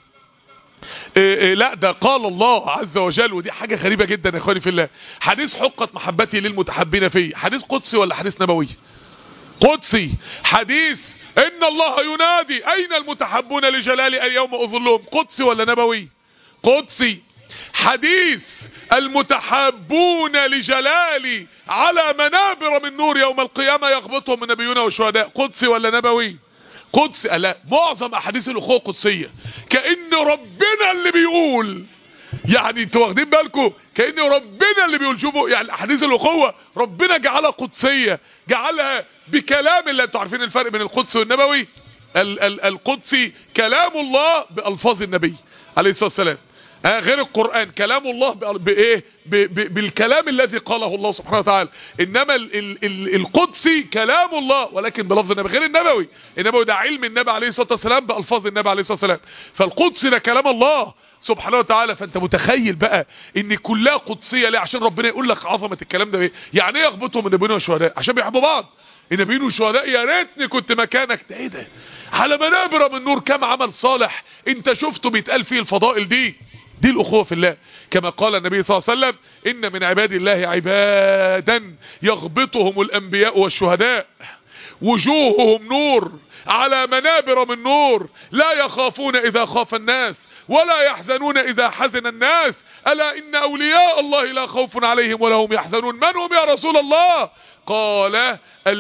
لا ده قال الله عز وجل، ودي حاجة غريبة جدا يا اخواني في الله. حديث حقت محبتي للمتحبين فيه، حديث قدسي ولا حديث نبوي؟ قدسي. حديث ان الله ينادي اين المتحبون لجلالي اليوم اظلهم، قدسي ولا نبوي؟ قدسي. حديث المتحابون لجلالي على منابر من نور يوم القيامة يغبطهم النبيون والشهداء، قدسي ولا نبوي؟ قدسي. لا، معظم احاديث الاخوة قدسية، كأن ربنا اللي بيقول. يعني انتوا واخدين بالكم؟ كأن ربنا اللي بيقول. شوفوا يعني احاديث الاخوة ربنا جعلها قدسية، جعلها بكلام الله. انتوا عارفين الفرق بين القدس والنبوي؟ القدسي كلام الله بألفاظ النبي عليه الصلاة والسلام، غير القرآن كلام الله بايه؟ بالكلام الذي قاله الله سبحانه وتعالى. انما القدسي كلام الله ولكن بلفظ النبي، غير النبوي. النبوي ده علم النبي عليه الصلاة والسلام بألفاظ النبي عليه الصلاة والسلام. فالقدسي ده كلام الله سبحانه وتعالى. فانت متخيل بقى ان كلها قدسية ليه؟ عشان ربنا يقول لك عظمة الكلام ده ايه. يعني ايه يغبطهم النبيين والشهداء؟ عشان بيحبوا بعض. النبيين والشهداء يا ريتني كنت مكانك. ايه ده؟ على منابر من نور كم عمل صالح انت شفته بيتقال فيه الفضائل دي الاخوة في الله. كما قال النبي صلى الله عليه وسلم ان من عباد الله عبادا يغبطهم الانبياء والشهداء وجوههم نور على منابر من نور لا يخافون اذا خاف الناس ولا يحزنون اذا حزن الناس، الا ان اولياء الله لا خوف عليهم ولا هم يحزنون. من هم يا رسول الله؟ قال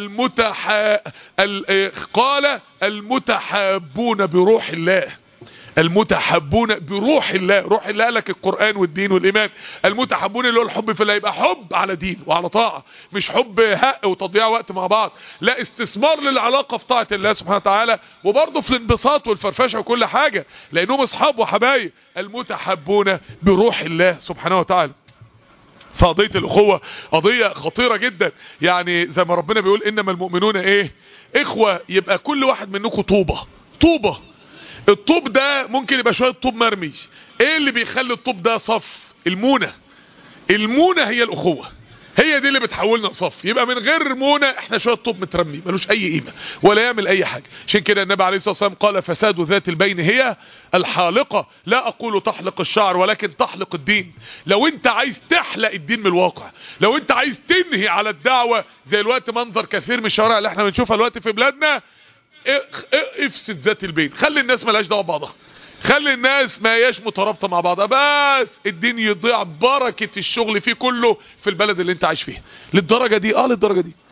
المتحابون بروح الله. المتحبون بروح الله. روح الله لك القرآن والدين والإيمان. المتحبون اللي هو الحب في الله، يبقى حب على دين وعلى طاعة، مش حب هق وتضييع وقت مع بعض، لا، استثمار للعلاقة في طاعة الله سبحانه وتعالى، وبرضه في الانبساط والفرفشة وكل حاجة، لأنهم أصحاب وحبايب. المتحبون بروح الله سبحانه وتعالى. فقضية الأخوة قضية خطيرة جدا. يعني زي ما ربنا بيقول إنما المؤمنون إيه؟ إخوة. يبقى كل واحد منكم طوبة. الطوب ده ممكن يبقى شوية طوب مرمي. ايه اللي بيخلي الطوب ده صف؟ المونة هي الأخوة، هي دي اللي بتحولنا صف. يبقى من غير مونة احنا شوية طوب مترمي ملوش اي قيمة ولا يعمل اي حاجة. عشان كده النبي عليه الصلاة والسلام قال فساد ذات البين هي الحالقة. لا اقول تحلق الشعر ولكن تحلق الدين. لو انت عايز تحلق الدين من الواقع، لو انت عايز تنهي على الدعوة، زي الوقت منظر كثير من الشوارع اللي احنا بنشوفها الوقت في بلادنا، افسد ذات البين. خلي الناس ملهاش دعوه ببعضها، خلي الناس ما هياش مترابطه مع بعضها، بس الدين يضيع، بركه الشغل فيه كله في البلد اللي انت عايش فيها. للدرجه دي؟ للدرجه دي.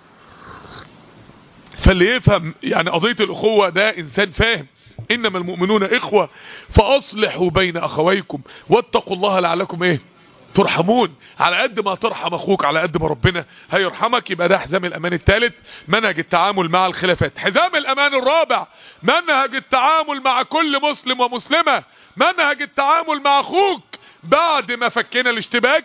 فاللي يفهم يعني قضيه الاخوه ده انسان فاهم. انما المؤمنون اخوه فاصلحوا بين اخويكم واتقوا الله لعلكم ايه؟ ترحمون. على قد ما ترحم اخوك على قد ما ربنا هيرحمك. يبقى ده حزام الامان الثالث، منهج التعامل مع الخلافات. حزام الامان الرابع، منهج التعامل مع كل مسلم ومسلمة، منهج التعامل مع اخوك بعد ما فكنا الاشتباك.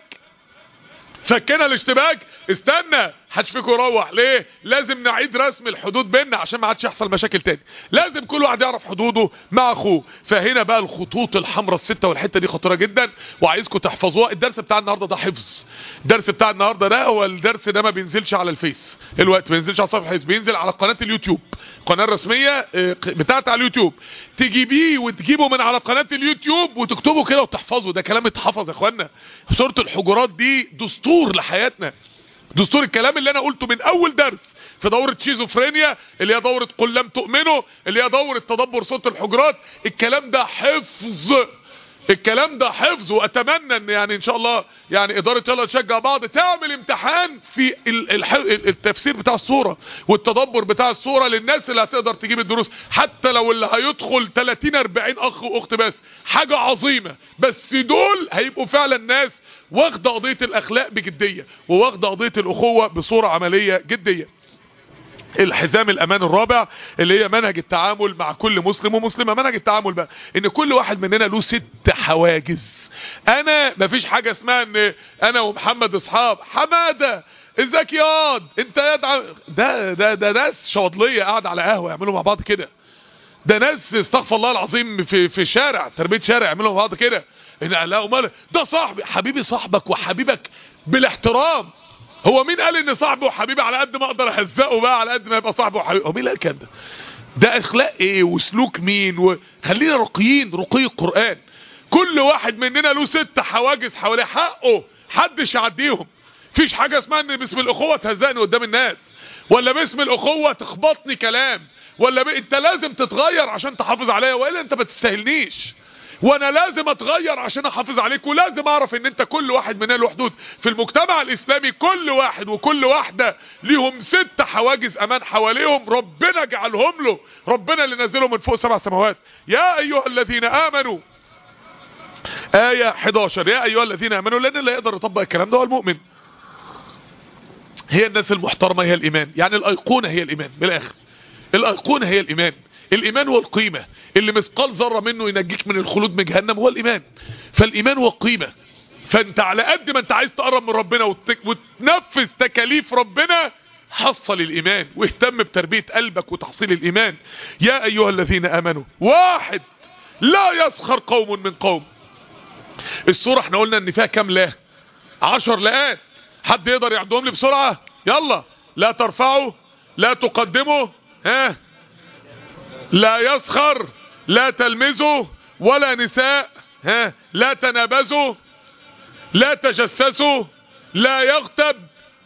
استنى، محدش فيكم يروح ليه؟ لازم نعيد رسم الحدود بيننا عشان ما عادش يحصل مشاكل تاني. لازم كل واحد يعرف حدوده مع اخوه. فهنا بقى الخطوط الحمراء الستة، والحته دي خطيره جدا وعايزكم تحفظوها. الدرس بتاع النهارده ده حفظ. الدرس بتاع النهارده ده هو الدرس ده ما بينزلش على الفيس الوقت، ما بينزلش على صفحه الفيس، بينزل على قناه اليوتيوب، القناه الرسميه بتاعت على اليوتيوب. تجيبيه وتجيبه من على قناه اليوتيوب وتكتبه كده وتحفظه. ده كلام اتحفظ يا اخوانا. سوره الحجرات دي دستور لحياتنا، دستور. الكلام اللي انا قلته من اول درس في دورة شيزوفرينيا، اللي هي دورة قل لم تؤمنوا، اللي هي دورة تدبر سورة الحجرات، الكلام ده حفظ الكلام ده حفظ. واتمنى ان يعني ان شاء الله يعني اداره يلا تشجع بعض تعمل امتحان في التفسير بتاع السوره والتدبر بتاع السوره للناس اللي هتقدر تجيب الدروس، حتى لو اللي هيدخل 30 40 اخ واخت بس حاجه عظيمه، بس دول هيبقوا فعلا ناس واخده قضيه الاخلاق بجديه وواخده قضيه الاخوه بصوره عمليه جديه. الحزام الامان الرابع اللي هي منهج التعامل مع كل مسلم ومسلمه. منهج التعامل بقى ان كل واحد مننا له 6 حواجز. انا مفيش حاجه اسمها ان انا ومحمد اصحاب. حماده ازيك ياض انت ياض، ده ناس شواضليه قاعده على قهوه يعملوا مع بعض كده. ده ناس استغفر الله العظيم في الشارع تربيه شارع يعملوا مع بعض كده. لا امال ده صاحبي. حبيبي صاحبك وحبيبك بالاحترام. هو مين قال ان صاحبي وحبيبي على قد ما اقدر اهزقه بقى على قد ما يبقى صاحبي وحبيبي؟ هو مين اللي قال الكلام ده؟ ده اخلاق ايه وسلوك مين؟ وخلينا رقيين رقي القرآن. كل واحد مننا له 6 حواجز حواليه حقه محدش يعديهم. مفيش حاجه اسمها ان باسم الاخوه تهزقني قدام الناس، ولا باسم الاخوه تخبطني كلام، ولا انت لازم تتغير عشان تحافظ عليا والا انت ما تستاهلنيش، وانا لازم اتغير عشان احافظ عليك، ولازم اعرف ان انت كل واحد مننا له حدود. في المجتمع الاسلامي كل واحد وكل واحده ليهم 6 حواجز امان حواليهم ربنا جعلهم له، ربنا اللي نزلهم من فوق 7 سماوات. يا ايها الذين امنوا آية 11 يا ايها الذين امنوا، لان اللي يقدر يطبق الكلام ده هو المؤمن. هي الناس المحترمه هي الايمان، يعني الايقونه هي الايمان. بالاخر الايقونه هي الايمان. الايمان هو القيمة اللي مثقال ذرة منه ينجيك من الخلود من جهنم، هو الايمان. فالايمان هو القيمة. فانت على قد ما انت عايز تقرب من ربنا وتنفذ تكاليف ربنا حصل الايمان واهتم بتربية قلبك وتحصيل الايمان. يا ايها الذين امنوا، 1 لا يسخر قوم من قوم. السورة احنا قلنا ان فيها كام لا؟ 10 لاءات. حد يقدر يعدهم لي بسرعة؟ يلا. لا ترفعوا، لا تقدموا، لا يسخر، لا تلمزوا، ولا نساء، لا تنابزوا، لا تجسسوا، لا يغتب،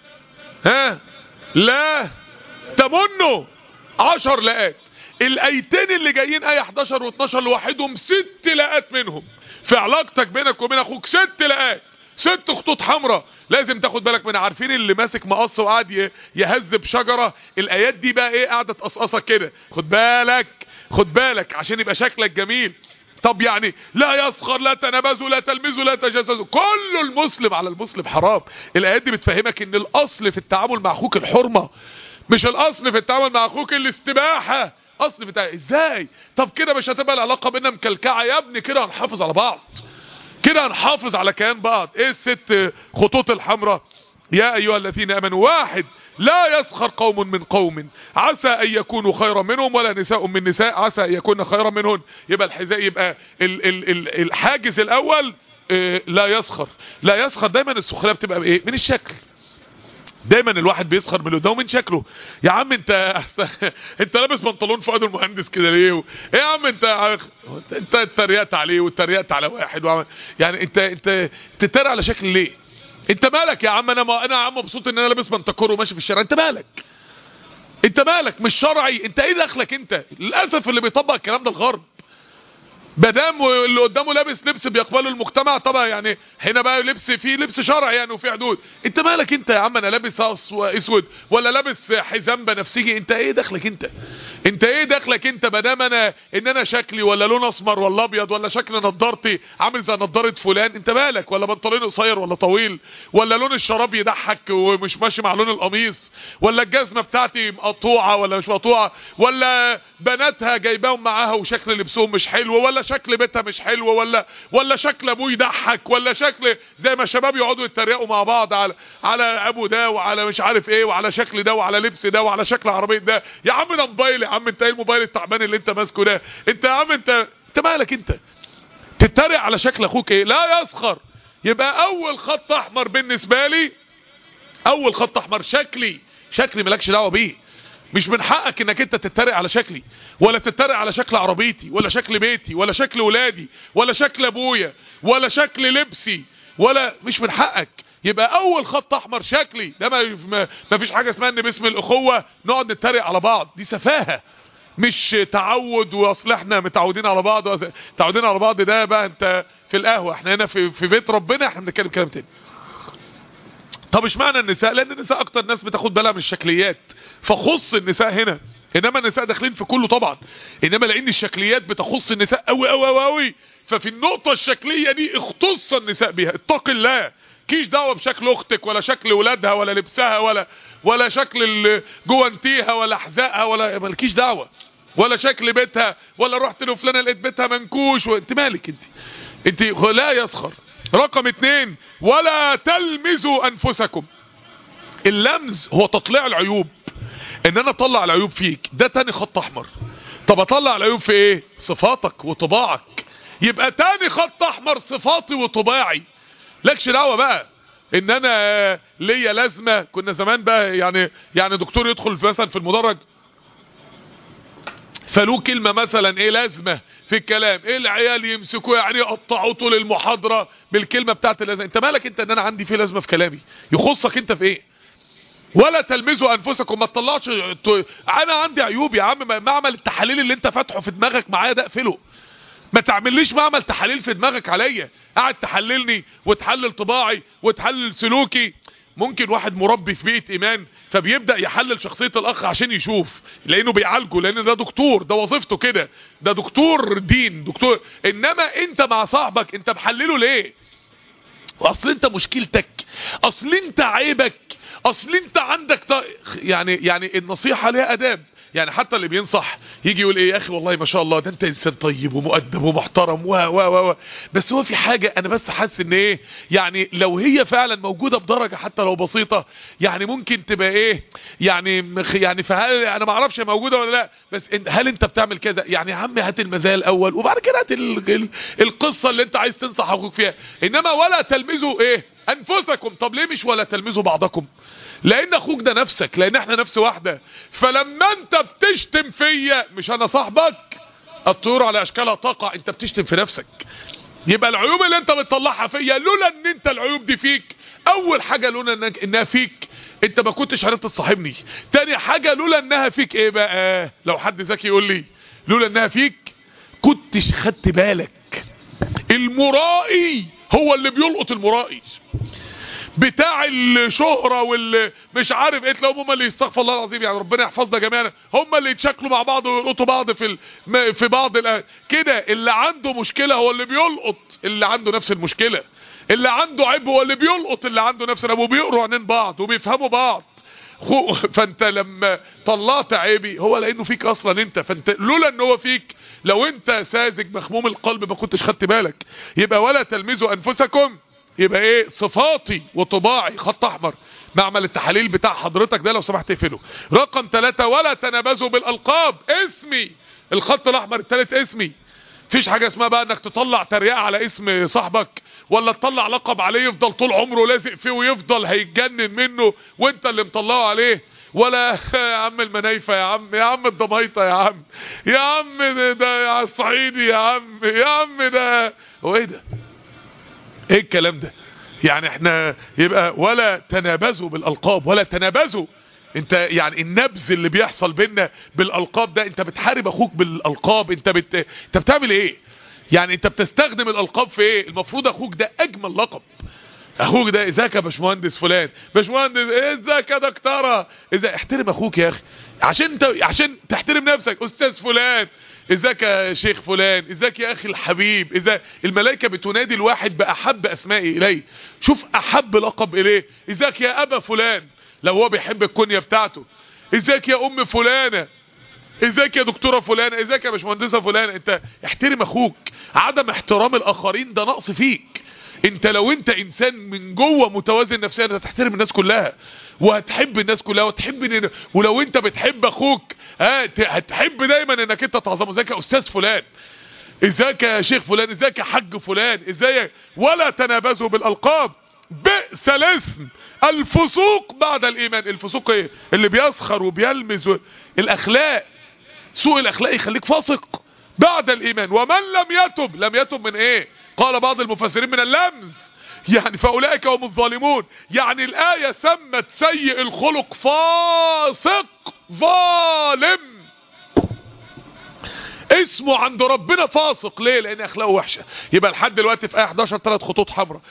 لا تمنوا. 10 لاءات. الايتين اللي جايين ايه 11 و12 لوحدهم 6 لاءات منهم. في علاقتك بينك وبين اخوك 6 لاءات، 6 خطوط حمراء لازم تاخد بالك منها. عارفين اللي ماسك مقص وقاعد يهز بشجره؟ الايات دي بقى ايه؟ قاعده تقصقصك كده. خد بالك خد بالك عشان يبقى شكلك جميل. طب يعني لا يسخر، لا تنابزوا، لا تلمزوا، لا تجسسوا، كل المسلم على المسلم حرام. الايات دي بتفهمك ان الاصل في التعامل مع اخوك الحرمه، مش الاصل في التعامل مع اخوك الاستباحه. اصل بتاع ازاي؟ طب كده مش هتبقى العلاقه بينا مكلكعه يا ابني. كده هنحافظ على بعض، كده هنحافظ على كيان بعض. ايه ال6 خطوط الحمراء؟ يا ايها الذين امنوا، 1 لا يسخر قوم من قوم عسى ان يكونوا خيرا منهم، ولا نساء من نساء عسى ان يكون خيرا منهن. يبقى الحذاء يبقى الحاجز الاول لا يسخر. لا يسخر دايما السخريه بتبقى بايه؟ من الشكل. دايما الواحد بيسخر من اللي قدامه من شكله. يا عم انت انت لابس بنطلون فؤاد المهندس كده ليه؟ ايه يا عم انت اتريقت عليه واتريقت على واحد يعني انت تتريق على شكل ليه؟ انت مالك يا عم؟ انا يا عم مبسوط ان انا لابس بنطلون وماشي في الشارع. انت مالك؟ انت مالك؟ مش شرعي. انت ايه دخلك انت؟ للاسف اللي بيطبق الكلام ده الغرب. مادام اللي قدامه لابس لبس بيقبله المجتمع طبعا، يعني هنا بقى لبس فيه لبس شرعي يعني وفي حدود. انت مالك انت يا عم؟ انا لابس اسود ولا لابس حزام بنفسجي؟ انت ايه دخلك انت؟ انت ايه دخلك انت؟ مادام انا شكلي ولا لون اسمر ولا ابيض، ولا شكل نضارتي عامل زي نضاره فلان، انت مالك؟ ولا بنطلون قصير ولا طويل، ولا لون الشراب يضحك ومش ماشي مع لون القميص، ولا الجزمه بتاعتي مقطوعه ولا مش مقطوعه، ولا بناتها جايباهم معاها وشكل لبسهم مش حلو، ولا شكل بيتها مش حلو، ولا شكل ابوه يضحك، ولا شكل زي ما الشباب يقعدوا يتريقوا مع بعض على ابو ده وعلى مش عارف ايه وعلى شكل ده وعلى لبس ده وعلى شكل عربيه ده. يا عم ده موبايل. يا عم انت ايه الموبايل التعبان اللي انت ماسكه ده؟ انت يا عم انت مالك انت؟ تتريق على شكل اخوك ايه؟ لا يسخر. يبقى اول خط احمر بالنسبه لي، اول خط احمر شكلي مالكش دعوه بيه. مش من حقك انك انت تتريق على شكلي، ولا تتريق على شكل عربيتي، ولا شكل بيتي، ولا شكل ولادي، ولا شكل ابويا، ولا شكل لبسي، ولا مش من حقك. يبقى اول خط احمر شكلي ده. ما فيش حاجه اسمها ان باسم الاخوه نقعد نتريق على بعض. دي سفاهه. مش تعود واصل احنا متعودين على بعض. متعودين على بعض ده بقى انت في القهوة، احنا هنا في بيت ربنا احنا بنتكلم كلام تاني. طب اشمعنى النساء؟ لان النساء اكتر ناس بتاخد بالها من الشكليات، فخص النساء هنا. انما النساء داخلين في كله طبعا، انما لان الشكليات بتخص النساء قوي قوي قوي قوي، ففي النقطة الشكلية دي اختص النساء بيها. اتق الله، كيش دعوة بشكل اختك ولا شكل ولادها ولا لبسها ولا شكل جوانتيها ولا حذائها، ولا مالكيش دعوة، ولا شكل بيتها، ولا رحت لفلانة لقيت بيتها منكوش وانت مالك انت لا يسخر. رقم 2، ولا تلمزوا انفسكم. اللمز هو تطليع العيوب، ان انا اطلع العيوب فيك، ده تاني خط احمر. طب اطلع العيوب في ايه؟ صفاتك وطباعك. يبقى تاني خط احمر صفاتي وطباعي. لكش دعوه بقى ان انا ليا لازمه. كنا زمان بقى يعني دكتور يدخل مثلا في المدرج فلو كلمة مثلا ايه لازمة في الكلام، ايه العيال يمسكوا يعني يقطعوا طول المحاضرة بالكلمة بتاعت اللازمة. انت مالك انت ان انا عندي فيه لازمة في كلامي؟ يخصك انت في ايه؟ ولا تلمزوا انفسكم. ما تطلعش انا عندي عيوب يا عم. معمل التحاليل اللي انت فاتحه في دماغك معايا ده اقفله. ما تعمليش معمل تحاليل في دماغك عليا، قاعد تحللني وتحلل طباعي وتحلل سلوكي. ممكن واحد مربي في بيئة ايمان فبيبدأ يحلل شخصية الاخ عشان يشوف، لانه بيعالجه، لان ده دكتور، ده وظيفته كده، ده دكتور دين دكتور. انما انت مع صاحبك انت محلله ليه؟ اصل انت مشكلتك، اصل انت عيبك، اصل انت عندك يعني النصيحة ليها اداب. يعني حتى اللي بينصح يجي يقول ايه يا اخي والله ما شاء الله ده انت انسان طيب ومؤدب ومحترم و بس هو في حاجة انا بس حاسس ان ايه، يعني لو هي فعلا موجودة بدرجة حتى لو بسيطة يعني ممكن تبقى ايه يعني فهل انا ما اعرفش موجودة ولا لا، بس هل انت بتعمل كذا؟ يعني يا عم هات المزايا الاول وبعد كده هات القصة اللي انت عايز تنصح اخوك فيها. انما ولا تلمزوا ايه انفسكم. طب ليه مش ولا تلمزوا بعضكم؟ لان اخوك ده نفسك، لان احنا نفس واحدة. فلما انت بتشتم فيا، مش انا صاحبك، الطيور على اشكالها تقع، انت بتشتم في نفسك. يبقى العيوب اللي انت بتطلعها فيا لولا ان انت العيوب دي فيك، اول حاجة لولا انها فيك انت ما كنتش عرفت تصاحبني. تاني حاجة لولا انها فيك ايه بقى؟ لو حد ذكي يقول لي لولا انها فيك كنتش خدت بالك. المرائي هو اللي بيلقط المرائي بتاع الشهرة واللي مش عارف ايه، تلاقيهم هم اللي يستغفر الله العظيم يعني ربنا يحفظنا جميعا، هم اللي يتشكلوا مع بعض ويلقطوا بعض في بعض كده. اللي عنده مشكلة هو اللي بيلقط اللي عنده نفس المشكلة، اللي عنده عيب هو اللي بيلقط اللي عنده نفس العيب، وبيقروا عينين بعض وبيفهموا بعض. فانت لما طلعت عيبي هو لانه فيك اصلا انت، فانت لولا ان هو فيك لو انت ساذج مخموم القلب ما كنتش خدت بالك. يبقى ولا تلمزوا انفسكم، يبقى ايه؟ صفاتي وطباعي خط احمر. معمل التحاليل بتاع حضرتك ده لو سمحت اقفله. رقم 3، ولا تنابزوا بالالقاب. اسمي الخط الاحمر الثالث اسمي. مفيش حاجة اسمها بقى انك تطلع تريقة على اسم صاحبك، ولا تطلع لقب عليه يفضل طول عمره لازق فيه ويفضل هيتجنن منه وانت اللي مطلعه عليه. ولا يا عم المنايفة، يا عم الضميطة، يا عم ده يا الصعيدي، يا عم ده هو ايه ده؟ ايه الكلام ده؟ يعني احنا يبقى ولا تنابزوا بالالقاب. ولا تنابزوا، انت يعني النبذ اللي بيحصل بيننا بالالقاب ده، انت بتحارب اخوك بالالقاب. انت بتعمل ايه؟ يعني انت بتستخدم الالقاب في ايه؟ المفروض اخوك ده اجمل لقب. اخوك ده ازيك يا باشمهندس فلان، باشمهندس ازيك يا دكتوره، احترم اخوك يا اخي عشان تحترم نفسك. استاذ فلان، ازيك يا شيخ فلان، ازيك يا اخي الحبيب. اذا الملائكه بتنادي الواحد باحب اسمائه اليه. شوف احب لقب اليه، ازيك يا ابا فلان لو هو بيحب الكنيه بتاعته، ازيك يا ام فلانه، ازيك يا دكتوره فلانه، ازيك يا باشمهندسه فلانه. انت احترم اخوك. عدم احترام الاخرين ده نقص فيك. انت لو انت انسان من جوه متوازن نفسيا هتحترم الناس كلها وهتحب الناس كلها ولو انت بتحب اخوك هتحب دايما انك انت تعظمه. ازيك يا استاذ فلان، ازيك يا شيخ فلان، ازيك يا حاج فلان، ازيك. ولا تنابزوا بالالقاب، بئس الاسم الفسوق بعد الايمان. الفسوق ايه؟ اللي بيسخر وبيلمز الاخلاق. سوء الاخلاق يخليك فاسق بعد الايمان. ومن لم يتب من ايه؟ قال بعض المفسرين من اللمز، يعني فاولئك هم الظالمون. يعني الايه سمت سيء الخلق فاسق ظالم. اسمه عند ربنا فاسق. ليه؟ لان اخلاقه وحشه. يبقى لحد دلوقتي في ايه 11 3 خطوط حمراء.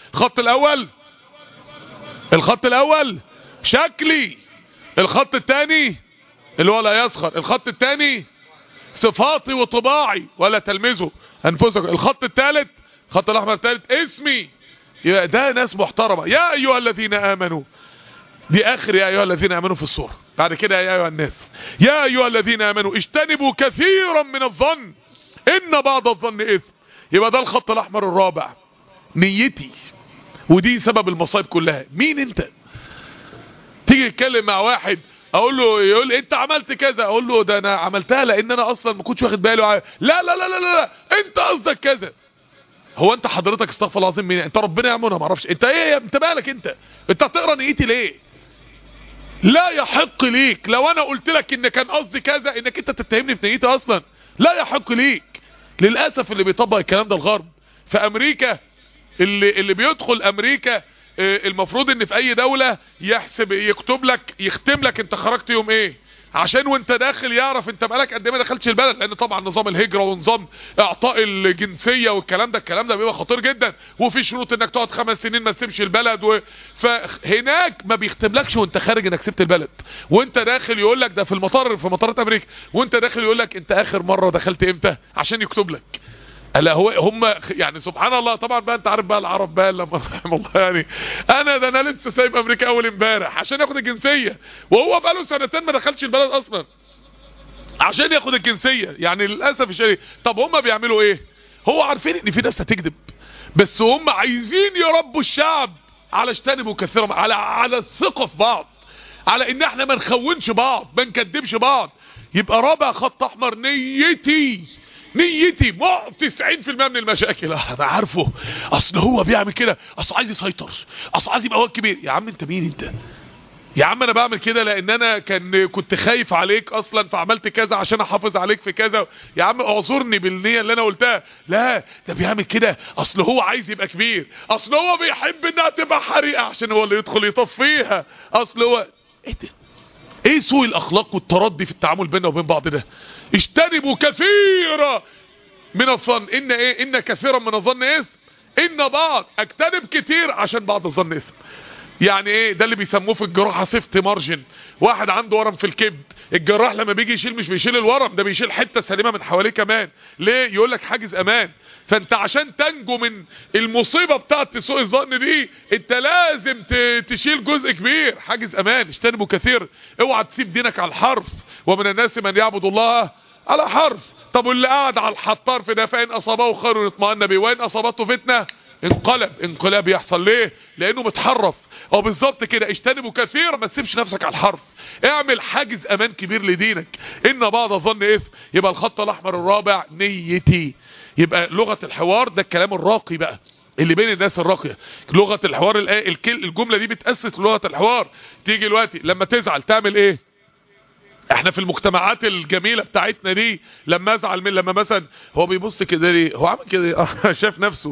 الخط الاول شكلي، الخط الثاني اللي هو لا يسخر، الخط الثاني صفاتي وطباعي ولا تلمزوا انفسكم، الخط الثالث الخط الاحمر الثالث اسمي. يبقى ده ناس محترمه. يا ايها الذين امنوا، دي اخر يا ايها الذين امنوا في السوره. بعد كده يا ايها الناس، يا ايها الذين امنوا اجتنبوا كثيرا من الظن ان بعض الظن اثم. يبقى ده الخط الاحمر الرابع، نيتي. ودي سبب المصايب كلها. مين انت؟ تيجي تتكلم مع واحد اقول له، يقول انت عملت كذا، اقول له ده انا عملتها لان انا اصلا ما كنتش واخد بالي. لا لا لا لا لا انت قصدك كذا. هو انت حضرتك استغفر الله العظيم مين انت؟ ربنا يعمل، انا ما اعرفش انت ايه. انت مالك انت هتقرا نيتي ليه؟ لا يحق ليك لو انا قلت لك ان كان قصدي كذا انك انت تتهمني في نيتي اصلا. لا يحق ليك. للاسف اللي بيطبق الكلام ده الغرب. في امريكا اللي بيدخل امريكا المفروض ان في اي دولة يحسب يكتب لك يختم لك انت خرجت يوم ايه، عشان وانت داخل يعرف انت بقالك قد ايه ما دخلتش البلد. لان طبعا نظام الهجرة ونظام اعطاء الجنسية والكلام ده بيبقى خطير جدا، وفي شروط انك تقعد 5 سنين ما تسيبش البلد فهناك ما بيختملكش وانت خارج انك سبت البلد. وانت داخل يقول لك ده في المطار، في مطارات امريكا، وانت داخل يقول لك انت اخر مرة دخلت امتى عشان يكتب لك. الا هو هم يعني سبحان الله. طبعا بقى انت عارف بقى العرب بقى لما رحم الله يعني، انا لسه سايب امريكا اول امبارح عشان ياخد الجنسيه، وهو بقى له 2 سنين ما دخلش البلد اصلا عشان ياخد الجنسيه. يعني للاسف الشديد. طب هم بيعملوا ايه؟ هو عارفين ان في ناس هتكذب، بس هم عايزين يربوا الشعب على اجتنبوا كثيرا، على الثقه في بعض، على ان احنا ما نخونش بعض، ما نكذبش بعض. يبقى رابع خط احمر نيتي. 90% من المشاكل انا عارفه، اصل هو بيعمل كده، اصل عايز يسيطر، اصل عايز يبقى هو الكبير. يا عم انت مين انت؟ يا عم انا بعمل كده لان انا كنت خايف عليك اصلا فعملت كذا عشان احافظ عليك في كذا. يا عم اعذرني بالنية اللي انا قلتها. لا ده بيعمل كده اصل هو عايز يبقى كبير، اصل هو بيحب انها تبقى حريقة عشان هو اللي يدخل يطفيها، اصل هو ايه ده؟ ايه سوء الاخلاق والتردي في التعامل بيننا وبين بعض ده؟ اجتنبوا كثيرا من الظن ان كثيرا من الظن اثم ان بعض. اجتنب كتير عشان بعض الظن اثم. يعني ايه ده؟ اللي بيسموه في الجراحه سيفت مارجن. واحد عنده ورم في الكبد، الجراح لما بيجي يشيل مش بيشيل الورم ده، بيشيل حته سليمه من حواليه كمان. ليه؟ يقول لك حاجز امان. فانت عشان تنجو من المصيبه بتاعت سوء الظن دي انت لازم تشيل جزء كبير حاجز امان. اجتنبوا كثير. اوعى تسيب دينك على الحرف. ومن الناس من يعبد الله على حرف. طب واللي قاعد على الحطار في ده، فان اصابه خير اطمأن به وان اصابته فتنه انقلاب يحصل. ليه؟ لانه متحرف. او بالظبط كده اجتنبوا كثير، ما تسيبش نفسك على الحرف، اعمل حاجز امان كبير لدينك. ان بعض الظن اثم. يبقى الخط الاحمر الرابع نيتي. يبقى لغة الحوار ده الكلام الراقي بقى اللي بين الناس الراقية. لغة الحوار الجملة دي بتأسس لغة الحوار. تيجي دلوقتي لما تزعل تعمل ايه؟ احنا في المجتمعات الجميلة بتاعتنا دي لما ازعل من، لما مثلا هو بيبص كده ليه، هو عمل كده شاف نفسه.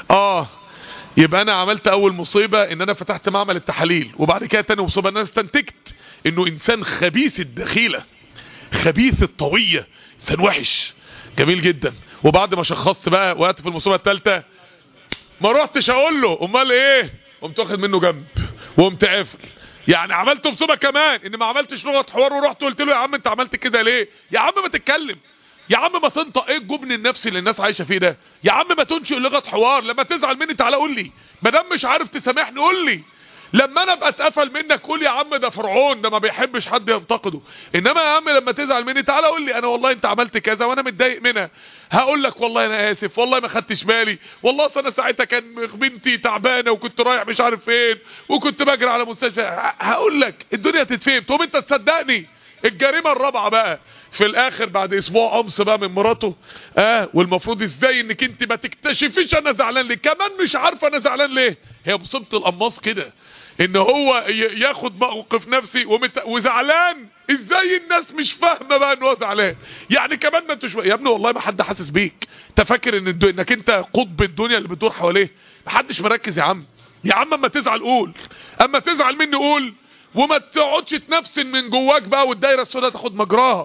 يبقى انا عملت اول مصيبة ان انا فتحت معمل التحاليل، وبعد كده تاني مصيبة ان انا استنتجت انه انسان خبيث الدخيلة، خبيث الطوية، انسان وحش. جميل جدا. وبعد ما شخصت بقى وقت في المصيبة الثالثة ما روحتش اقول له امال ايه، قمت واخد منه جنب وقمت قافل. يعني عملت مصيبه كمان ان ما عملتش لغه حوار ورحت قلت له يا عم انت عملت كده ليه؟ يا عم ما تتكلم، يا عم ما تنطق. ايه الجبن النفسي اللي الناس عايشه فيه ده؟ يا عم ما تنشئ لغه حوار. لما تزعل مني تعالى قول لي، ما دام مش عارف تسامحني قول لي. لما انا ابقى اتقفل منك قول يا عم ده فرعون ده ما بيحبش حد ينتقده. انما يا عم لما تزعل مني تعالى قول لي انا والله انت عملت كذا وانا متضايق منها، هقول لك والله انا اسف، والله ما خدتش بالي، والله اصل انا ساعتها كان بنتي تعبانه وكنت رايح مش عارف فين وكنت بجري على مستشفى. هقول لك الدنيا تتفهم، تقوم انت تصدقني. الجريمه الرابعه بقى في الاخر بعد اسبوع قمص بقى من مراته، والمفروض ازاي انك انت ما تكتشفيش انا زعلان ليه، كمان مش عارفه انا زعلان ليه. هي مصيبه القماص كده ان هو ياخد موقف نفسي وزعلان. ازاي الناس مش فاهمه بقى ان هو زعلان؟ يعني كمان ما انتش يا ابني والله ما حد حاسس بيك. انت فاكر انك انت قطب الدنيا اللي بتدور حواليه؟ ما حدش مركز يا عم. يا عم اما تزعل قول، اما تزعل مني قول، وما تقعدش تنفسن من جواك بقى والدايره السوداء تاخد مجراها.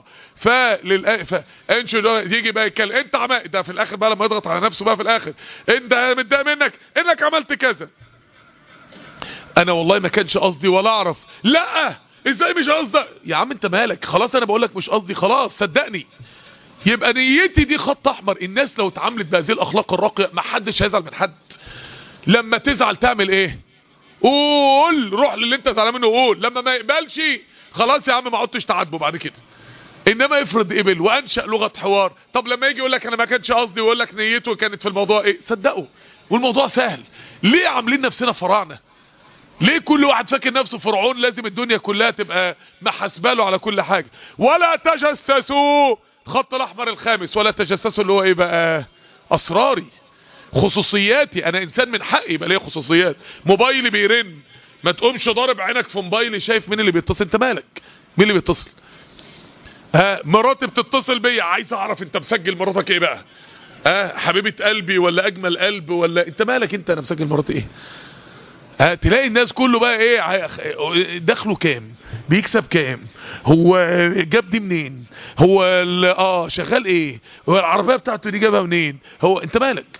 يجي بقى يتكلم انت عمال ده في الاخر بقى لما يضغط على نفسه بقى في الاخر انت متضايق منك انك عملت كذا. انا والله ما كانش قصدي ولا اعرف. لا ازاي مش قصدك يا عم انت مالك؟ خلاص انا بقول لك مش قصدي خلاص صدقني. يبقى نيتي دي خط احمر. الناس لو اتعاملت بهذه الاخلاق الراقيه ما حدش هيزعل من حد. لما تزعل تعمل ايه؟ قول، روح للي انت زعلان منه قول. لما ما يقبلش خلاص يا عم ما عدتش تعاتبه بعد كده. انما افرض قبل وانشأ لغة حوار، طب لما يجي يقول لك انا ما كانش قصدي ويقول لك نيته كانت في الموضوع ايه، صدقوا والموضوع سهل. ليه عاملين نفسنا فراعنه؟ ليه كل واحد فاكر نفسه فرعون لازم الدنيا كلها تبقى محاسباله على كل حاجه؟ ولا تجسسوا، الخط الاحمر الخامس، ولا تجسسوا اللي هو ايه بقى؟ اسراري، خصوصياتي. انا انسان من حقي يبقى ليا خصوصيات. موبايلي بيرن، ما تقومش ضارب عينك في موبايلي شايف مين اللي بيتصل. انت مالك؟ مين اللي بيتصل؟ مراتي بتتصل بيا، عايز اعرف انت مسجل مراتك ايه بقى؟ حبيبه قلبي ولا اجمل قلب ولا انت مالك انت؟ انا مسجل مراتي ايه؟ تلاقي الناس كله بقى ايه دخله كام، بيكسب كام، هو جاب دي منين، هو شغال ايه، هو العربيه بتاعته دي جابها منين، هو انت مالك؟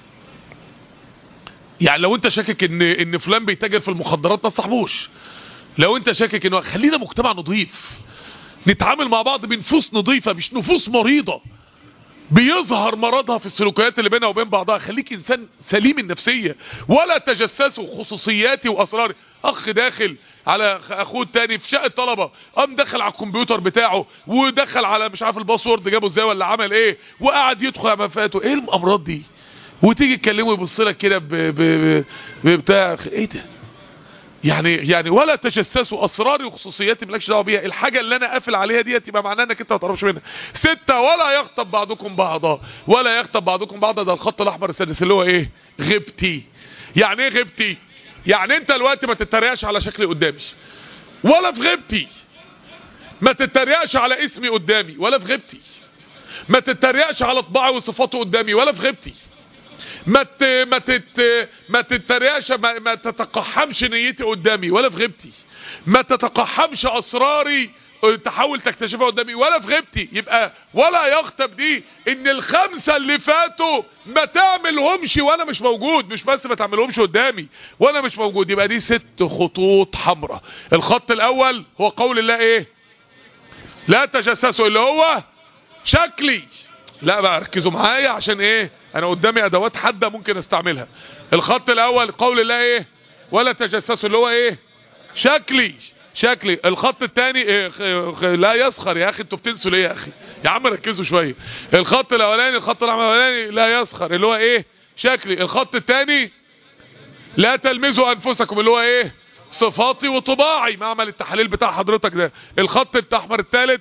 يعني لو انت شاكك ان فلان بيتاجر في المخدرات ما تصاحبوش. لو انت شاكك انه خلينا مجتمع نظيف، نتعامل مع بعض بنفوس نظيفه مش نفوس مريضه بيظهر مرضها في السلوكيات اللي بينها وبين بعضها. خليك انسان سليم النفسيه. ولا تجسسوا، خصوصياتي واسراري. اخ داخل على اخوه التاني في شقه طلبه، قام دخل على الكمبيوتر بتاعه ودخل على مش عارف الباسورد جابه ازاي ولا عمل ايه، وقعد يدخل على مفاته. ايه الامراض دي؟ وتيجي تكلمه يبص لك كده بتاع ايه ده؟ يعني ولا تجسسوا اسراري وخصوصياتي مالكش دعوه بيها. الحاجه اللي انا قافل عليها ديت يبقى معناها انك انت ما تعرفش منها. 6 ولا يغتب بعضكم بعضا، ولا يغتب بعضكم بعضا. ده الخط الاحمر السادس اللي هو ايه؟ غيبتي. يعني ايه غيبتي؟ يعني انت دلوقتي ما تتريقش على شكلي قدامي ولا في غيبتي، ما تتريقش على اسمي قدامي ولا في غيبتي، ما تتريقش على طباعي وصفاته قدامي ولا في غيبتي، ما تتريقش، ما تتقحمش نيتي قدامي ولا في غيبتي، ما تتقحمش اسراري تحاول تكتشفها قدامي ولا في غيبتي. يبقى ولا يغتب دي ان الخمسه اللي فاتوا ما تعملهمش وانا مش موجود، مش بس ما تعملهمش قدامي وانا مش موجود. يبقى دي 6 خطوط حمراء. الخط الاول هو قول الله ايه؟ لا تجسسوا، اللي هو شكلي. لا بقى ركزوا معايا عشان ايه؟ انا قدامي ادوات حاده ممكن استعملها. الخط الاول قول الله ايه؟ ولا تجسسوا، اللي هو ايه؟ شكلي. الخط الثاني إيه؟ لا يسخر. يا اخي انتوا بتنسوا ليه يا اخي؟ يا عم ركزوا شويه. الخط الاولاني، الخط الاولاني لا يسخر اللي هو ايه؟ شكلي. الخط الثاني لا تلمزوا انفسكم اللي هو ايه؟ صفاتي وطباعي، معمل التحليل بتاع حضرتك ده. الخط الاحمر الثالث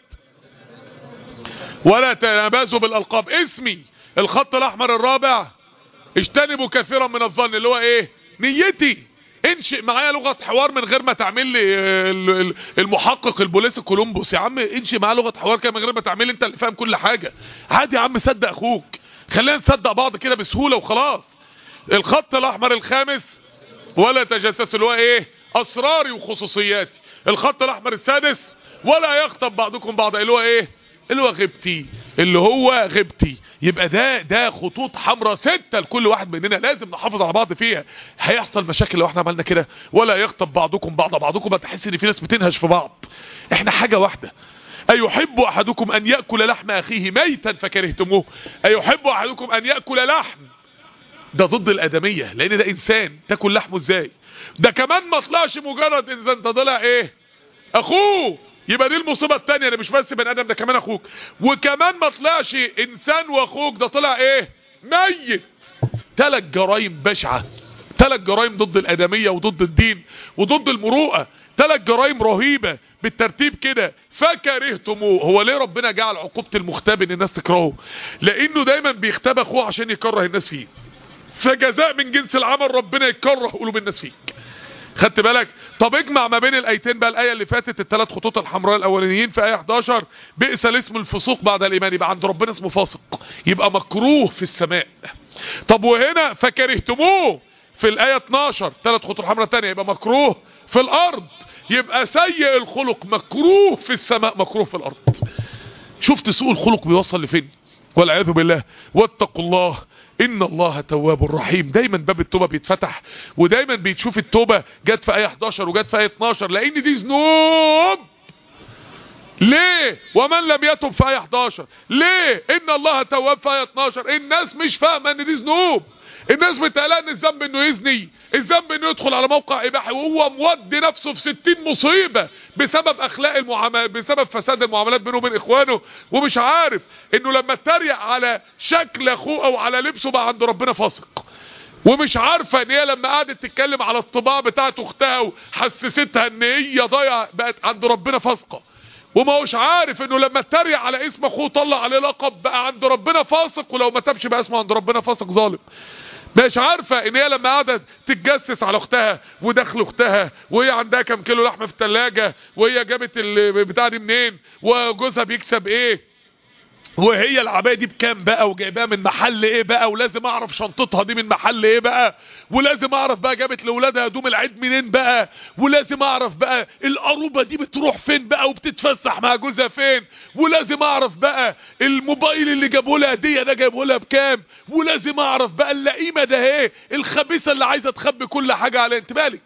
ولا تنابزوا بالالقاب، اسمي. الخط الاحمر الرابع اجتنبوا كثيرا من الظن اللي هو ايه؟ نيتي. انشئ معايا لغة حوار من غير ما تعمل لي المحقق البوليس كولومبوس. يا عم انشئ معايا لغة حوار كده من غير ما تعمل لي انت اللي فاهم كل حاجة. عادي يا عم، صدق اخوك، خلينا نصدق بعض كده بسهولة وخلاص. الخط الاحمر الخامس ولا تجسسوا اللي هو ايه؟ اسراري وخصوصياتي. الخط الاحمر السادس ولا يغتب بعضكم بعضا اللي هو ايه؟ اللي هو غيبتي، اللي هو غيبتي. يبقى ده خطوط حمراء 6 لكل واحد مننا لازم نحافظ على بعض فيها. هيحصل مشاكل لو احنا عملنا كده. ولا يغتب بعضكم بعضا، بعضكم هتحس ان في ناس بتنهش في بعض. احنا حاجة واحدة. ايحب احدكم ان يأكل لحم اخيه ميتا فكرهتموه؟ ايحب احدكم ان يأكل لحم، ده ضد الادمية، لان ده انسان تاكل لحمه ازاي؟ ده كمان ما طلعش مجرد انسان، ده طلع ايه؟ اخوه. يبقى دي المصيبة التانية، اللي مش بس بني ادم، ده كمان اخوك. وكمان ما طلعش انسان واخوك، ده طلع ايه؟ ميت. 3 جرائم بشعة، 3 جرائم ضد الادمية وضد الدين وضد المروءة. 3 جرائم رهيبة بالترتيب كده. فكرهتموه. هو ليه ربنا جعل عقوبة المغتاب ان الناس تكرهه؟ لانه دايما بيغتاب اخوه عشان يكره الناس فيه. فجزاء من جنس العمل، ربنا يكره قلوب الناس فيك. خدت بالك؟ طب اجمع ما بين الايتين بقى. الايه اللي فاتت ال3 خطوط الحمراء الاولانيين في ايه 11، بئس الاسم الفسوق بعد الايمان. يبقى عند ربنا اسمه فاسق، يبقى مكروه في السماء. طب وهنا فكرهتموه في الايه 12، 3 خطوط حمراء الثانيه، يبقى مكروه في الارض. يبقى سيء الخلق مكروه في السماء مكروه في الارض. شفت سوء الخلق بيوصل لفين؟ والعياذ بالله. واتقوا الله ان الله تواب رحيم. دايما باب التوبة بيتفتح، ودايما بتشوف التوبة جت في آية 11 وجت في آية 12، لان دي ذنوب. ليه؟ ومن لم يتب في آية 11. ليه؟ ان الله تواب في آية 12. الناس مش فاهمة ان دي ذنوب. الناس بتقلق ان الذنب انه يزني، الذنب انه يدخل على موقع اباحي، وهو مودي نفسه في 60 مصيبة بسبب اخلاق المعاملات، بسبب فساد المعاملات بينه وبين اخوانه، ومش عارف انه لما اتريق على شكل اخوه او على لبسه بقى عند ربنا فاسق. ومش عارفة ان هي لما قعدت تتكلم على الطباع بتاعت اختها وحسستها ان هي ضايعة بقت عند ربنا فاسقة. وما هوش عارف انه لما اتريق على اسم اخوه طلع عليه لقب بقى عند ربنا فاسق، ولو ما تبش بقى اسمه عند ربنا فاسق ظالم. مش عارفة ان هي لما قعدت تتجسس على اختها ودخل اختها وهي عندها كام كيلو لحمة في التلاجة، وهي جابت البتاع دي منين، وجوزها بيكسب ايه، وهي العباية دي بكام بقى، وجايباها من محل ايه بقى، ولازم اعرف شنطتها دي من محل ايه بقى، ولازم اعرف بقى جابت لاولادها هدوم العيد منين بقى، ولازم اعرف بقى القروبه دي بتروح فين بقى وبتتفسح مع جوزها فين، ولازم اعرف بقى الموبايل اللي جابه لها هديه ده جابه لها بكام، ولازم اعرف بقى اللئيمه ده ايه الخبيثه اللي عايزه تخبي كل حاجه على انت مالك.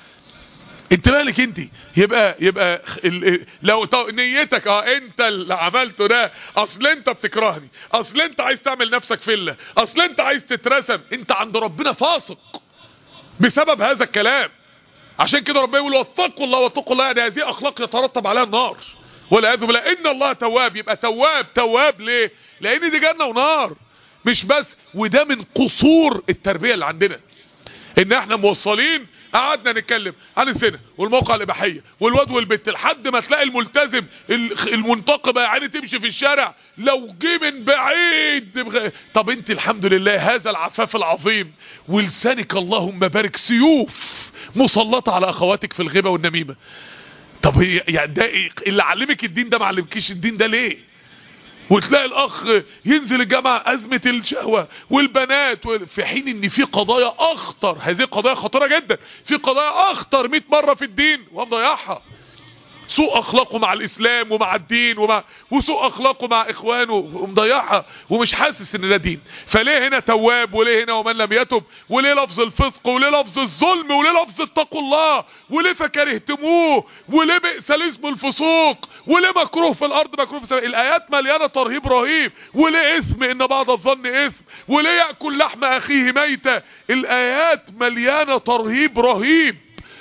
انت مالك انت؟ يبقى لو نيتك انت اللي عملته ده اصل انت بتكرهني، اصل انت عايز تعمل نفسك فله، اصل انت عايز تترسم، انت عند ربنا فاسق بسبب هذا الكلام. عشان كده ربنا يقول واتقوا الله. واتقوا الله يعني هذه اخلاق يترتب عليها النار والعياذ بالله. ان الله تواب. يبقى تواب ليه؟ لان دي جنه ونار مش بس. وده من قصور التربيه اللي عندنا، ان احنا موصلين قعدنا نتكلم عن الزنا والموقع الاباحيه والواد والبت لحد ما تلاقي الملتزم المنتقبه يعني تمشي في الشارع لو جه من بعيد طب انت الحمد لله هذا العفاف العظيم ولسانك اللهم بارك سيوف مسلطه على اخواتك في الغيبه والنميمه. طب يعني ده إيه؟ اللي علمك الدين ده ما علمكيش الدين ده ليه؟ وتلاقي الاخ ينزل الجامعة ازمة الشهوة والبنات في حين ان في قضايا اخطر. هذه قضايا خطيرة جدا. في قضايا اخطر 100 مرة في الدين ومضيعها. سوء اخلاقه مع الاسلام ومع الدين وسوء اخلاقه مع اخوانه ومضيعها ومش حاسس ان ده دين. فليه هنا تواب وليه هنا ومن لم يتب، وليه لفظ الفسق وليه لفظ الظلم وليه لفظ اتقوا الله وليه فكرهتموه وليه بئس الاسم الفسوق وليه مكروه في الارض مكروه في السماء. الايات مليانه ترهيب رهيب. وليه اثم ان بعض الظن اثم، وليه ياكل لحم اخيه ميتا. الايات مليانه ترهيب رهيب.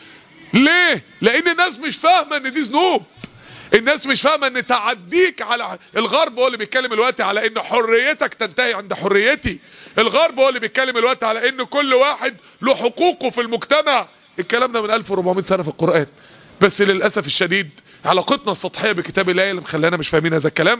ليه؟ لان الناس مش فاهمه ان دي ذنوب. الناس مش فاهمه ان تعديك على الغرب هو اللي بيتكلم الوقت على ان حريتك تنتهي عند حريتي. الغرب هو اللي بيتكلم الوقت على ان كل واحد له حقوقه في المجتمع. الكلام ده من 1400 سنه في القرآن. بس للاسف الشديد علاقتنا السطحيه بكتاب الله اللي مخلانا مش فاهمين هذا الكلام.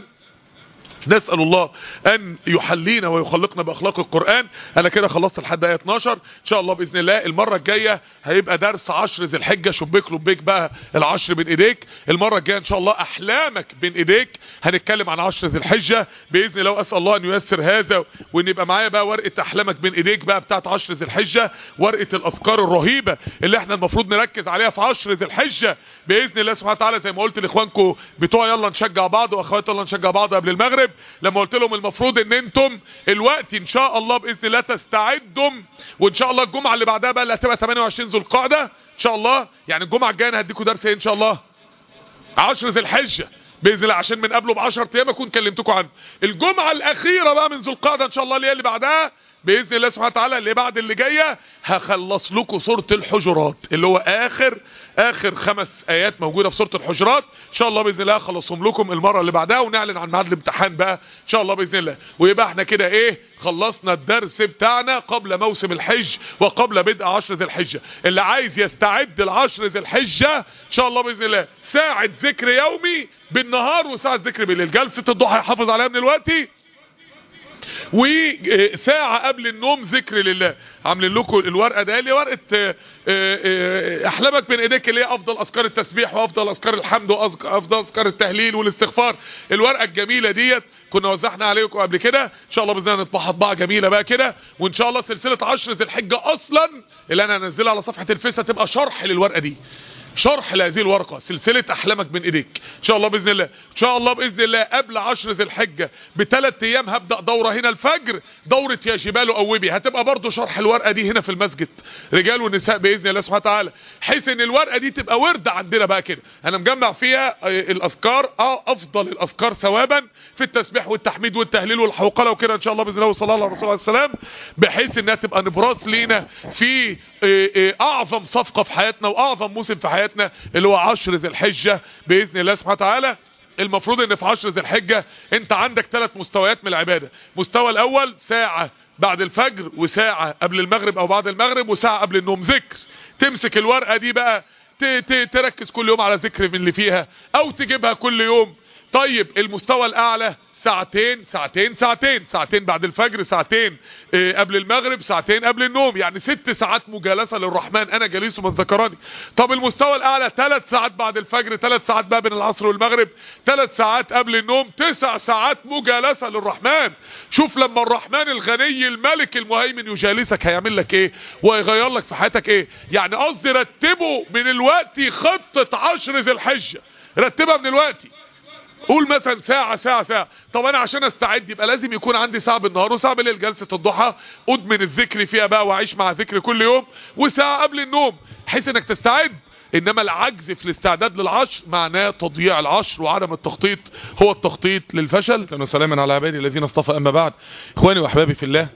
نسأل الله ان يحلينا ويخلقنا باخلاق القرآن. انا كده خلصت لحد آية 12. ان شاء الله باذن الله المرة الجاية هيبقى درس 10 ذي الحجة. شبيك لبيك بقى العشر بين ايديك. المرة الجاية ان شاء الله احلامك بين ايديك. هنتكلم عن 10 ذي الحجة باذن الله. واسأل الله ان ييسر هذا وان يبقى معايا بقى ورقة احلامك بين ايديك بقى بتاعت 10 ذي الحجة، ورقة الافكار الرهيبة اللي احنا المفروض نركز عليها في 10 ذي الحجة باذن الله سبحانه وتعالى. زي ما قلت لاخوانكم بتوع يلا نشجع بعض واخواتي يلا نشجع بعض قبل المغرب، لما قلت لهم المفروض ان انتم الوقت ان شاء الله باذن الله تستعدوا. وان شاء الله الجمعه اللي بعدها بقى اللي هتبقى 28 ذو القعده ان شاء الله، يعني الجمعه الجايه انا هديكم درس ايه ان شاء الله 10 ذي الحجه باذن الله، عشان من قبله ب10 ايام اكون كلمتكم عنه. الجمعه الاخيره بقى من ذو القعده ان شاء الله اللي هي اللي بعدها باذن الله سبحانه وتعالى اللي بعد اللي جايه هخلص لكم سوره الحجرات اللي هو اخر 5 ايات موجوده في سوره الحجرات ان شاء الله باذن الله هخلصهم لكم المره اللي بعدها، ونعلن عن ميعاد الامتحان بقى ان شاء الله باذن الله. ويبقى احنا كده ايه خلصنا الدرس بتاعنا قبل موسم الحج وقبل بدء 10 ذي الحجه. اللي عايز يستعد ل10 ذي الحجه ان شاء الله باذن الله ساعه ذكر يومي بالنهار وساعه ذكر بالليل. جلسه الضحى يحافظ عليها من دلوقتي، وساعة قبل النوم ذكر لله. عاملين لكم الورقة ده اللي ورقة احلامك بين ايديك اللي هي افضل اذكار التسبيح وافضل اذكار الحمد وافضل اذكار التهليل والاستغفار. الورقة الجميلة ديت كنا وزعنا عليكم قبل كده ان شاء الله باذن الله نطبعها طباعة جميلة بقى كده. وان شاء الله سلسلة 10 ذي الحجة اصلا اللي انا هنزلها على صفحة الفيس هتبقى شرح للورقة دي. شرح لهذه الورقة سلسلة احلامك بين ايديك ان شاء الله باذن الله. ان شاء الله باذن الله قبل 10 ذي الحجة ب3 ايام هبدأ دورة هنا الفجر، دورة يا جبال اوبي، هتبقى برضو شرح الورقة دي هنا في المسجد رجال ونساء باذن الله سبحانه وتعالى، حيث ان الورقة دي تبقى وردة عندنا بقى كده. انا مجمع فيها الاذكار، افضل الاذكار ثوابا في التسبيح والتحميد والتهليل والحوقلة وكده ان شاء الله باذن الله، وصلى الله على رسول الله السلام، بحيث انها تبقى نبراس لينا في اعظم صفقة في حياتنا واعظم موسم في حياتنا اللي هو 10 ذي الحجة باذن الله سبحانه وتعالى. المفروض ان في 10 ذي الحجة انت عندك 3 مستويات من العبادة. مستوى الاول ساعة بعد الفجر، وساعة قبل المغرب او بعد المغرب، وساعة قبل النوم ذكر. تمسك الورقة دي بقى تركز كل يوم على ذكر من اللي فيها او تجيبها كل يوم. طيب المستوى الاعلى ساعتين ساعتين ساعتين، ساعتين بعد الفجر، ساعتين قبل المغرب، ساعتين قبل النوم، يعني 6 ساعات مجالسة للرحمن، انا جليس من ذكرني. طب المستوى الاعلى 3 ساعات بعد الفجر، 3 ساعات بقى بين العصر والمغرب، 3 ساعات قبل النوم، 9 ساعات مجالسة للرحمن. شوف لما الرحمن الغني الملك المهيمن يجالسك هيعمل لك ايه وهيغير لك في حياتك ايه. يعني قصدي رتبوا من الوقت خطة 10 ذي الحجة، رتبها من الوقت. قول مثلا ساعة ساعة ساعة. طب انا عشان استعد يبقى لازم يكون عندي ساعة بالنهار وساعة بالليل، جلسة الضحى ادمن الذكر فيها بقى واعيش مع ذكر كل يوم، وساعة قبل النوم بحيث انك تستعد. انما العجز في الاستعداد للعشر معناه تضييع العشر، وعدم التخطيط هو التخطيط للفشل. وسلاما على عبادي الذين اصطفى. اما بعد، اخواني واحبابي في الله،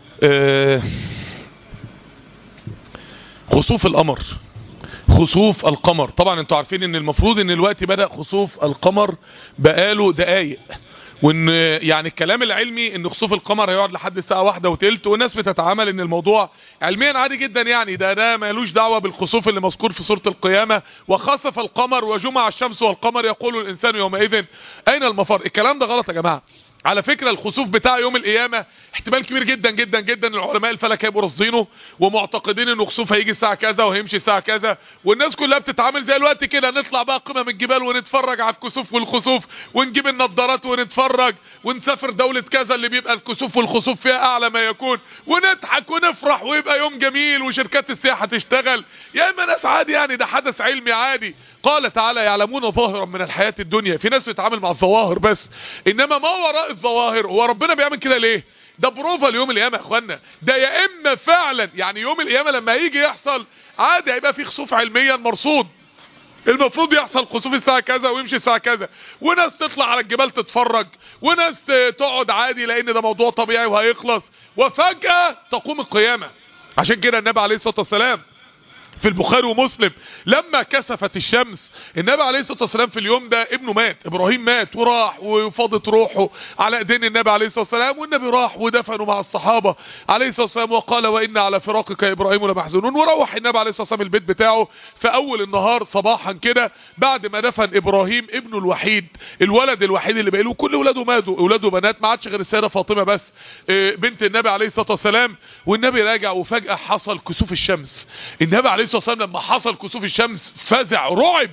خسوف القمر، خسوف القمر. طبعا انتوا عارفين ان المفروض ان الوقت بدأ خسوف القمر بقاله دقايق، وان يعني الكلام العلمي ان خسوف القمر هيقعد لحد الساعة 1:03، والناس بتتعامل ان الموضوع علميا عادي جدا، يعني ده مالوش دعوة بالخسوف اللي مذكور في سورة القيامة، وخسف القمر وجمع الشمس والقمر يقول الانسان يومئذ اين المفر. الكلام ده غلط يا جماعة. على فكرة الخسوف بتاع يوم القيامة احتمال كبير جدا جدا جدا العلماء الفلك هيبقوا رصدينه ومعتقدين انه خسوف هيجي الساعة كذا وهيمشي الساعة كذا، والناس كلها بتتعامل زي الوقت كده، نطلع بقى قمم الجبال ونتفرج على الكسوف والخسوف، ونجيب النظارات ونتفرج، ونسافر دولة كذا اللي بيبقى الكسوف والخسوف فيها اعلى ما يكون، ونضحك ونفرح ويبقى يوم جميل وشركات السياحة تشتغل. يا اما ناس عادي، يعني ده حدث علمي عادي. قال تعالى يعلمون ظاهرا من الحياة الدنيا. في ناس بتتعامل مع الظواهر بس، انما ما وراء الظواهر. هو ربنا بيعمل كده ليه؟ ده بروفا ليوم القيامة يا اخوانا. ده يا اما فعلا يعني يوم القيامة لما هيجي يحصل عادي هيبقى في خسوف علميا مرصود، المفروض يحصل خسوف الساعة كذا ويمشي الساعة كذا، وناس تطلع على الجبال تتفرج، وناس تقعد عادي لان ده موضوع طبيعي وهيخلص، وفجأة تقوم القيامة. عشان كده النبي عليه الصلاة والسلام في البخاري ومسلم لما كسفت الشمس، النبي عليه الصلاة والسلام في اليوم ده ابنه مات، ابراهيم مات وراح وفاضت روحه على ايدين النبي عليه الصلاة والسلام، والنبي راح ودفنه مع الصحابة عليه الصلاة والسلام، وقال وإن على فراقك يا ابراهيم لمحزونون. وروح النبي عليه الصلاة والسلام البيت بتاعه في اول النهار صباحا كده بعد ما دفن ابراهيم ابنه الوحيد، الولد الوحيد اللي بقيله، كل اولاده ماتوا، اولاده بنات، ما عادش غير السيدة فاطمة بس بنت النبي عليه الصلاة والسلام. والنبي راجع وفجأة حصل كسوف الشمس. النبي عليه الصلاة والسلام لما حصل كسوف الشمس فزع،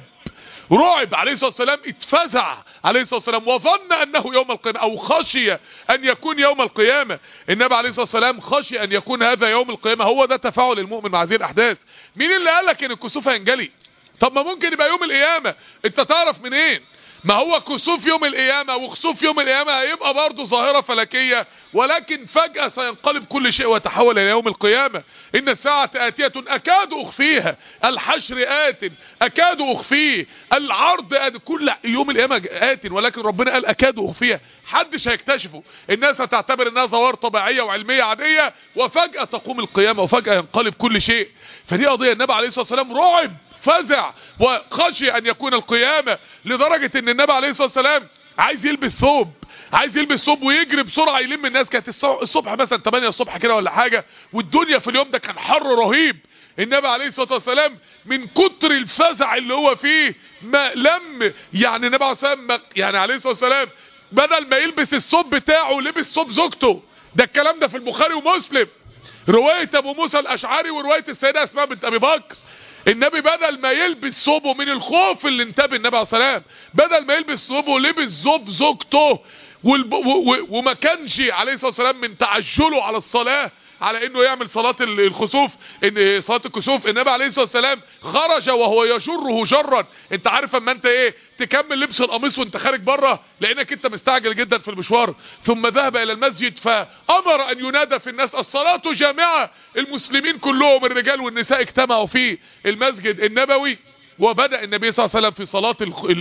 رعب عليه الصلاة والسلام، اتفزع عليه الصلاة والسلام، وظن انه يوم القيامة، او خشي ان يكون يوم القيامة. النبي عليه الصلاة والسلام خشي ان يكون هذا يوم القيامة. هو ده تفاعل المؤمن مع هذه الاحداث. مين اللي قالك ان الكسوف هينجلي؟ طب ما ممكن يبقى يوم القيامة، انت تعرف منين؟ ما هو كسوف يوم القيامة وخسوف يوم القيامة هيبقى برضه ظاهرة فلكية، ولكن فجأة سينقلب كل شيء وتحول الى يوم القيامة. ان الساعة آتية اكاد اخفيها، الحشر آت اكاد اخفيه، العرض آت، كل يوم القيامة آت، ولكن ربنا قال اكاد اخفيها، حدش هيكتشفه. الناس هتعتبر انها ظواهر طبيعية وعلمية عادية، وفجأة تقوم القيامة وفجأة ينقلب كل شيء. فدي قضية النبي عليه الصلاة والسلام رعب، فزع وخشي ان يكون القيامة، لدرجة ان النبي عليه الصلاة والسلام عايز يلبس ثوب ويجري بسرعة يلم الناس. كانت الصبح مثلا 8 الصبح كده ولا حاجة، والدنيا في اليوم ده كان حر رهيب. النبي عليه الصلاة والسلام من كتر الفزع اللي هو فيه ما لم يعني النبي عليه الصلاة والسلام يعني عليه الصلاة والسلام بدل ما يلبس الثوب بتاعه لبس ثوب زوجته. ده الكلام ده في البخاري ومسلم، رواية ابو موسى الاشعري ورواية السيدة اسماء بنت ابي بكر. النبي بدل ما يلبس ثوبه من الخوف اللي انتبه النبي عليه الصلاة والسلام، بدل ما يلبس ثوبه لبس ثوب زوجته، وما كانش عليه الصلاة والسلام من تعجله على الصلاة على انه يعمل صلاة الخسوف، ان صلاة الكسوف النبي عليه الصلاة والسلام خرج وهو يجره جرا. انت عارف اما انت ايه تكمل لبس القميص وانت خارج بره لانك انت مستعجل جدا في المشوار، ثم ذهب الى المسجد فامر ان ينادى في الناس الصلاة جامعة. المسلمين كلهم الرجال والنساء اجتمعوا في المسجد النبوي، وبدأ النبي صلى الله عليه وسلم في صلاة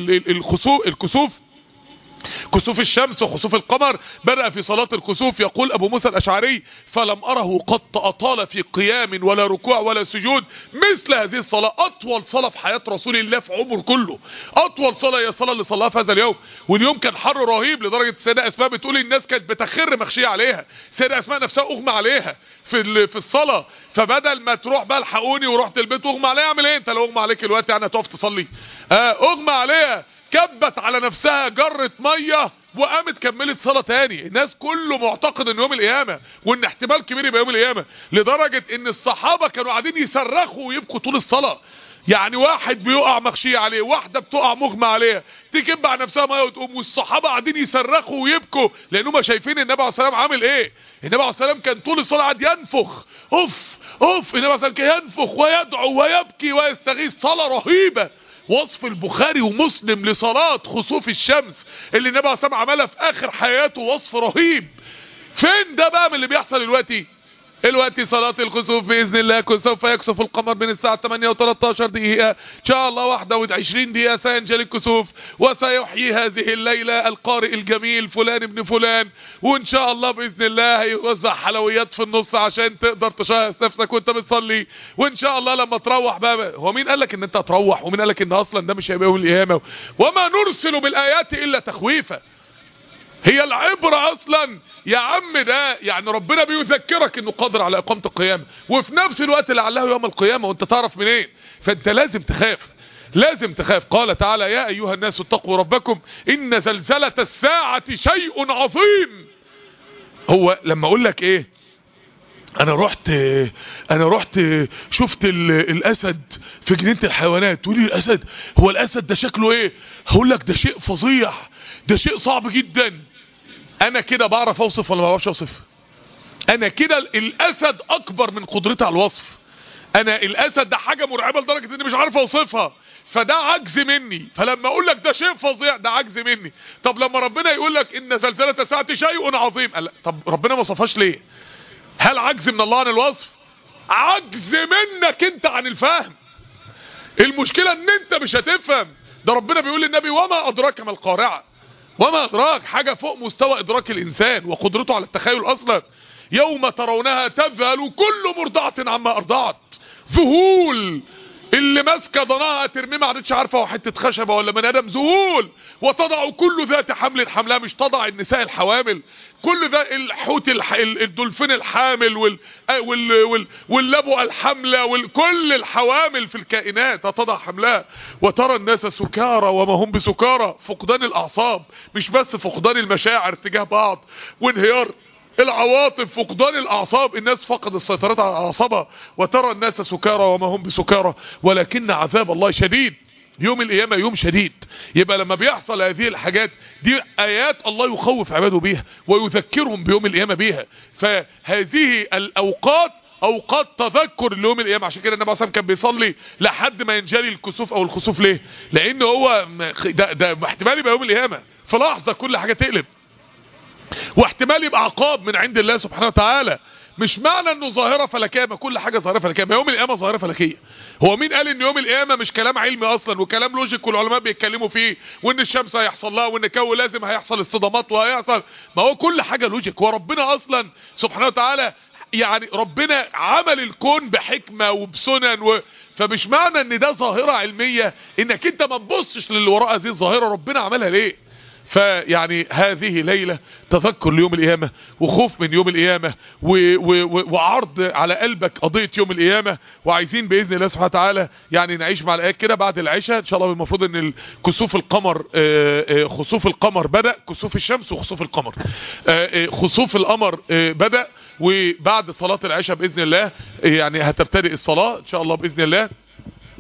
الكسوف، كسوف الشمس وخسوف القمر. بدأ في صلاة الكسوف يقول أبو موسى الأشعري فلم أره قط أطال في قيام ولا ركوع ولا سجود مثل هذه الصلاة. أطول صلاة في حياة رسول الله في عمر كله، أطول صلاة هي الصلاة اللي صلاها في هذا اليوم. واليوم كان حر رهيب لدرجة السيدة أسماء بتقول الناس كانت بتخر مخشية عليها، السيدة أسماء نفسها أغمى عليها في الصلاة. فبدل ما تروح بقى الحقوني ورحت البيت واغمى عليها، اعمل ايه؟ انت لو اغمى عليك الوقت يعني هتقف تصلي؟ اغمى عليها، كبت على نفسها جرة مية وقامت كملت صلاة تاني. الناس كله معتقد ان يوم القيامة وان احتمال كبير يبقى يوم القيامة، لدرجة ان الصحابة كانوا قاعدين يصرخوا ويبكوا طول الصلاة. يعني واحد بيقع مغشية عليه، واحدة بتقع مغمى عليها، تكب على نفسها ميه وتقوم، والصحابة قاعدين يصرخوا ويبكوا لانهم شايفين النبي عليه الصلاة والسلام عامل ايه. النبي عليه الصلاة والسلام كان طول الصلاة قاعد ينفخ، اوف اوف. النبي عليه الصلاة والسلام كان ينفخ ويدعو ويبكي ويستغيث، صلاة رهيبة. وصف البخاري ومسلم لصلاة خسوف الشمس اللي النبي عليه الصلاة والسلام عملها في اخر حياته، وصف رهيب. فين ده بقى من اللي بيحصل دلوقتي؟ دلوقتي صلاة الخسوف بإذن الله سوف يكسف القمر من الساعة 8 و13 دقيقة إن شاء الله، 21 دقيقة سينجلي الكسوف، وسيحيي هذه الليلة القارئ الجميل فلان ابن فلان، وإن شاء الله بإذن الله هيوزع حلويات في النص عشان تقدر تشهس نفسك وانت بتصلي. وإن شاء الله لما تروح بقى، هو مين قالك ان انت هتروح؟ ومين قالك ان اصلا ده مش هيبقى يوم القيامة؟ وما نرسل بالآيات إلا تخويفا. هي العبرة اصلا يا عم ده يعني ربنا بيذكرك انه قادر على اقامة القيامة، وفي نفس الوقت لعله يوم القيامة، وانت تعرف منين؟ فانت لازم تخاف، لازم تخاف. قال تعالى يا ايها الناس اتقوا ربكم ان زلزلة الساعة شيء عظيم. هو لما اقول لك ايه، انا رحت شفت الاسد في جنينة الحيوانات، تقولي الاسد، هو الاسد ده شكله ايه؟ هقول لك ده شيء فظيع، ده شيء صعب جدا. انا كده بعرف اوصف ولا ما بعرفش اوصف؟ انا كده الاسد اكبر من قدرتي على الوصف. انا الاسد ده حاجة مرعبة لدرجة اني مش عارف اوصفها، فده عجز مني. فلما اقول لك ده شيء فظيع ده عجز مني. طب لما ربنا يقول لك ان زلزلة الساعة شيء عظيم، طب ربنا ما وصفهاش ليه؟ هل عجز من الله عن الوصف؟ عجز منك انت عن الفهم. المشكلة ان انت مش هتفهم. ده ربنا بيقول للنبي وما ادراك ما القارعة. وما ادراك، حاجة فوق مستوى ادراك الانسان وقدرته على التخيل اصلا. يوم ترونها تذهل كل مرضعة عما ارضعت. ذهول، اللي ماسكه ضناها ترميه ما عادتش عارفه هو حته خشبه ولا بني ادم. ذهول. وتضع كل ذات حمل حملها، مش تضع النساء الحوامل، كل ذا الحوت الدولفين الحامل واللبوه الحامله وكل الحوامل في الكائنات هتضع حملها. وترى الناس سكارى وما هم بسكارى، فقدان الاعصاب، مش بس فقدان المشاعر تجاه بعض وانهيار العواطف، فقدان الاعصاب، الناس فقد السيطرة على اعصابها. وترى الناس سكارى وما هم بسكارى ولكن عذاب الله شديد. يوم القيامة يوم شديد. يبقى لما بيحصل هذه الحاجات دي ايات الله يخوف عباده بيها ويذكرهم بيوم القيامة بيها. فهذه الاوقات اوقات تذكر ليوم القيامة. عشان كده النبي صلى الله عليه وسلم كان بيصلي لحد ما ينجلي الكسوف او الخسوف. ليه؟ لان هو ده احتمال يبقى يوم القيامة في لحظة كل حاجة تقلب، واحتمال يبقى عقاب من عند الله سبحانه وتعالى. مش معنى انه ظاهرة فلكية، ما كل حاجة ظاهرة فلكية، ما يوم القيامة ظاهرة فلكية. هو مين قال ان يوم القيامة مش كلام علمي اصلا وكلام لوجيك والعلماء بيتكلموا فيه، وان الشمس هيحصل لها وان الجو لازم هيحصل اصطدامات وهيحصل؟ ما هو كل حاجة لوجيك. وربنا اصلا سبحانه وتعالى يعني ربنا عمل الكون بحكمة وبسنن فمش معنى ان ده ظاهرة علمية انك انت ما تبصش للي وراء هذه الظاهرة ربنا عملها ليه. فيعني هذه ليلة تذكر ليوم القيامة وخوف من يوم القيامة وعرض على قلبك قضية يوم القيامة. وعايزين بإذن الله سبحانه وتعالى يعني نعيش مع الآيات كده. بعد العشاء إن شاء الله المفروض ان كسوف القمر خسوف القمر بدأ، كسوف الشمس وخسوف القمر. خسوف القمر بدأ، وبعد صلاة العشاء بإذن الله يعني هتبتدئ الصلاة إن شاء الله بإذن الله.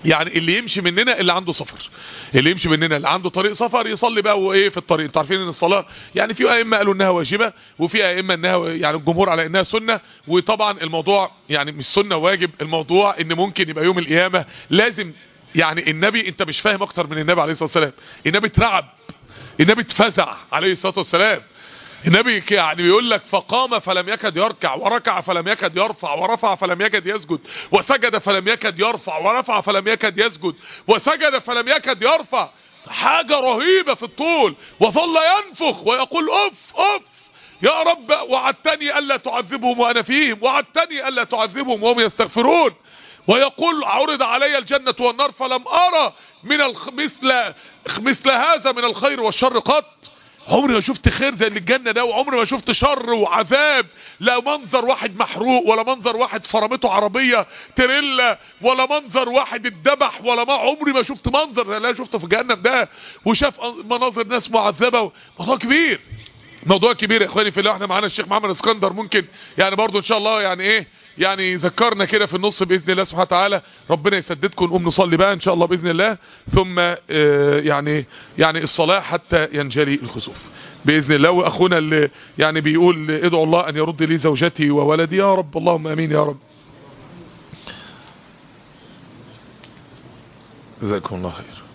يعني اللي يمشي مننا اللي عنده سفر، اللي يمشي مننا اللي عنده طريق سفر يصلي بقى وايه في الطريق. انتوا عارفين ان الصلاه يعني في ائمه قالوا انها واجبه، وفي ائمه انها يعني الجمهور على انها سنه. وطبعا الموضوع يعني مش سنه واجب، الموضوع ان ممكن يبقى يوم القيامه لازم يعني النبي، انت مش فاهم اكتر من النبي عليه الصلاه والسلام. النبي اترعب، النبي اتفزع عليه الصلاه والسلام. النبي يعني بيقول لك فقام فلم يكد يركع، وركع فلم يكد يرفع، ورفع فلم يكد يسجد، وسجد فلم يكد يرفع، ورفع فلم يكد يسجد، وسجد فلم يكد يرفع. حاجة رهيبة في الطول. وظل ينفخ ويقول اف اف يا رب، وعدتني الا تعذبهم وانا فيهم، وعدتني الا تعذبهم وهم يستغفرون. ويقول عرض علي الجنة والنار فلم ارى من مثل هذا من الخير والشر قط. عمري ما شفت خير زي اللي الجنة ده، وعمري ما شفت شر وعذاب. لا منظر واحد محروق، ولا منظر واحد فرمته عربية تريلا، ولا منظر واحد اتذبح، ولا ما عمري ما شفت منظر زي اللي انا شفته في جهنم ده. وشاف مناظر ناس معذبة. موضوع كبير، موضوع كبير يا اخواني في الله. احنا معانا الشيخ محمد اسكندر، ممكن يعني برضو ان شاء الله يعني ايه يعني يذكرنا كده في النص باذن الله سبحانه وتعالى. ربنا يسددكم. نقوم نصلي بقى ان شاء الله باذن الله، ثم يعني الصلاه حتى ينجلي الخسوف باذن الله. واخونا اللي يعني بيقول ادعوا الله ان يرد لي زوجتي وولدي، يا رب اللهم امين يا رب. جزاكم الله خير.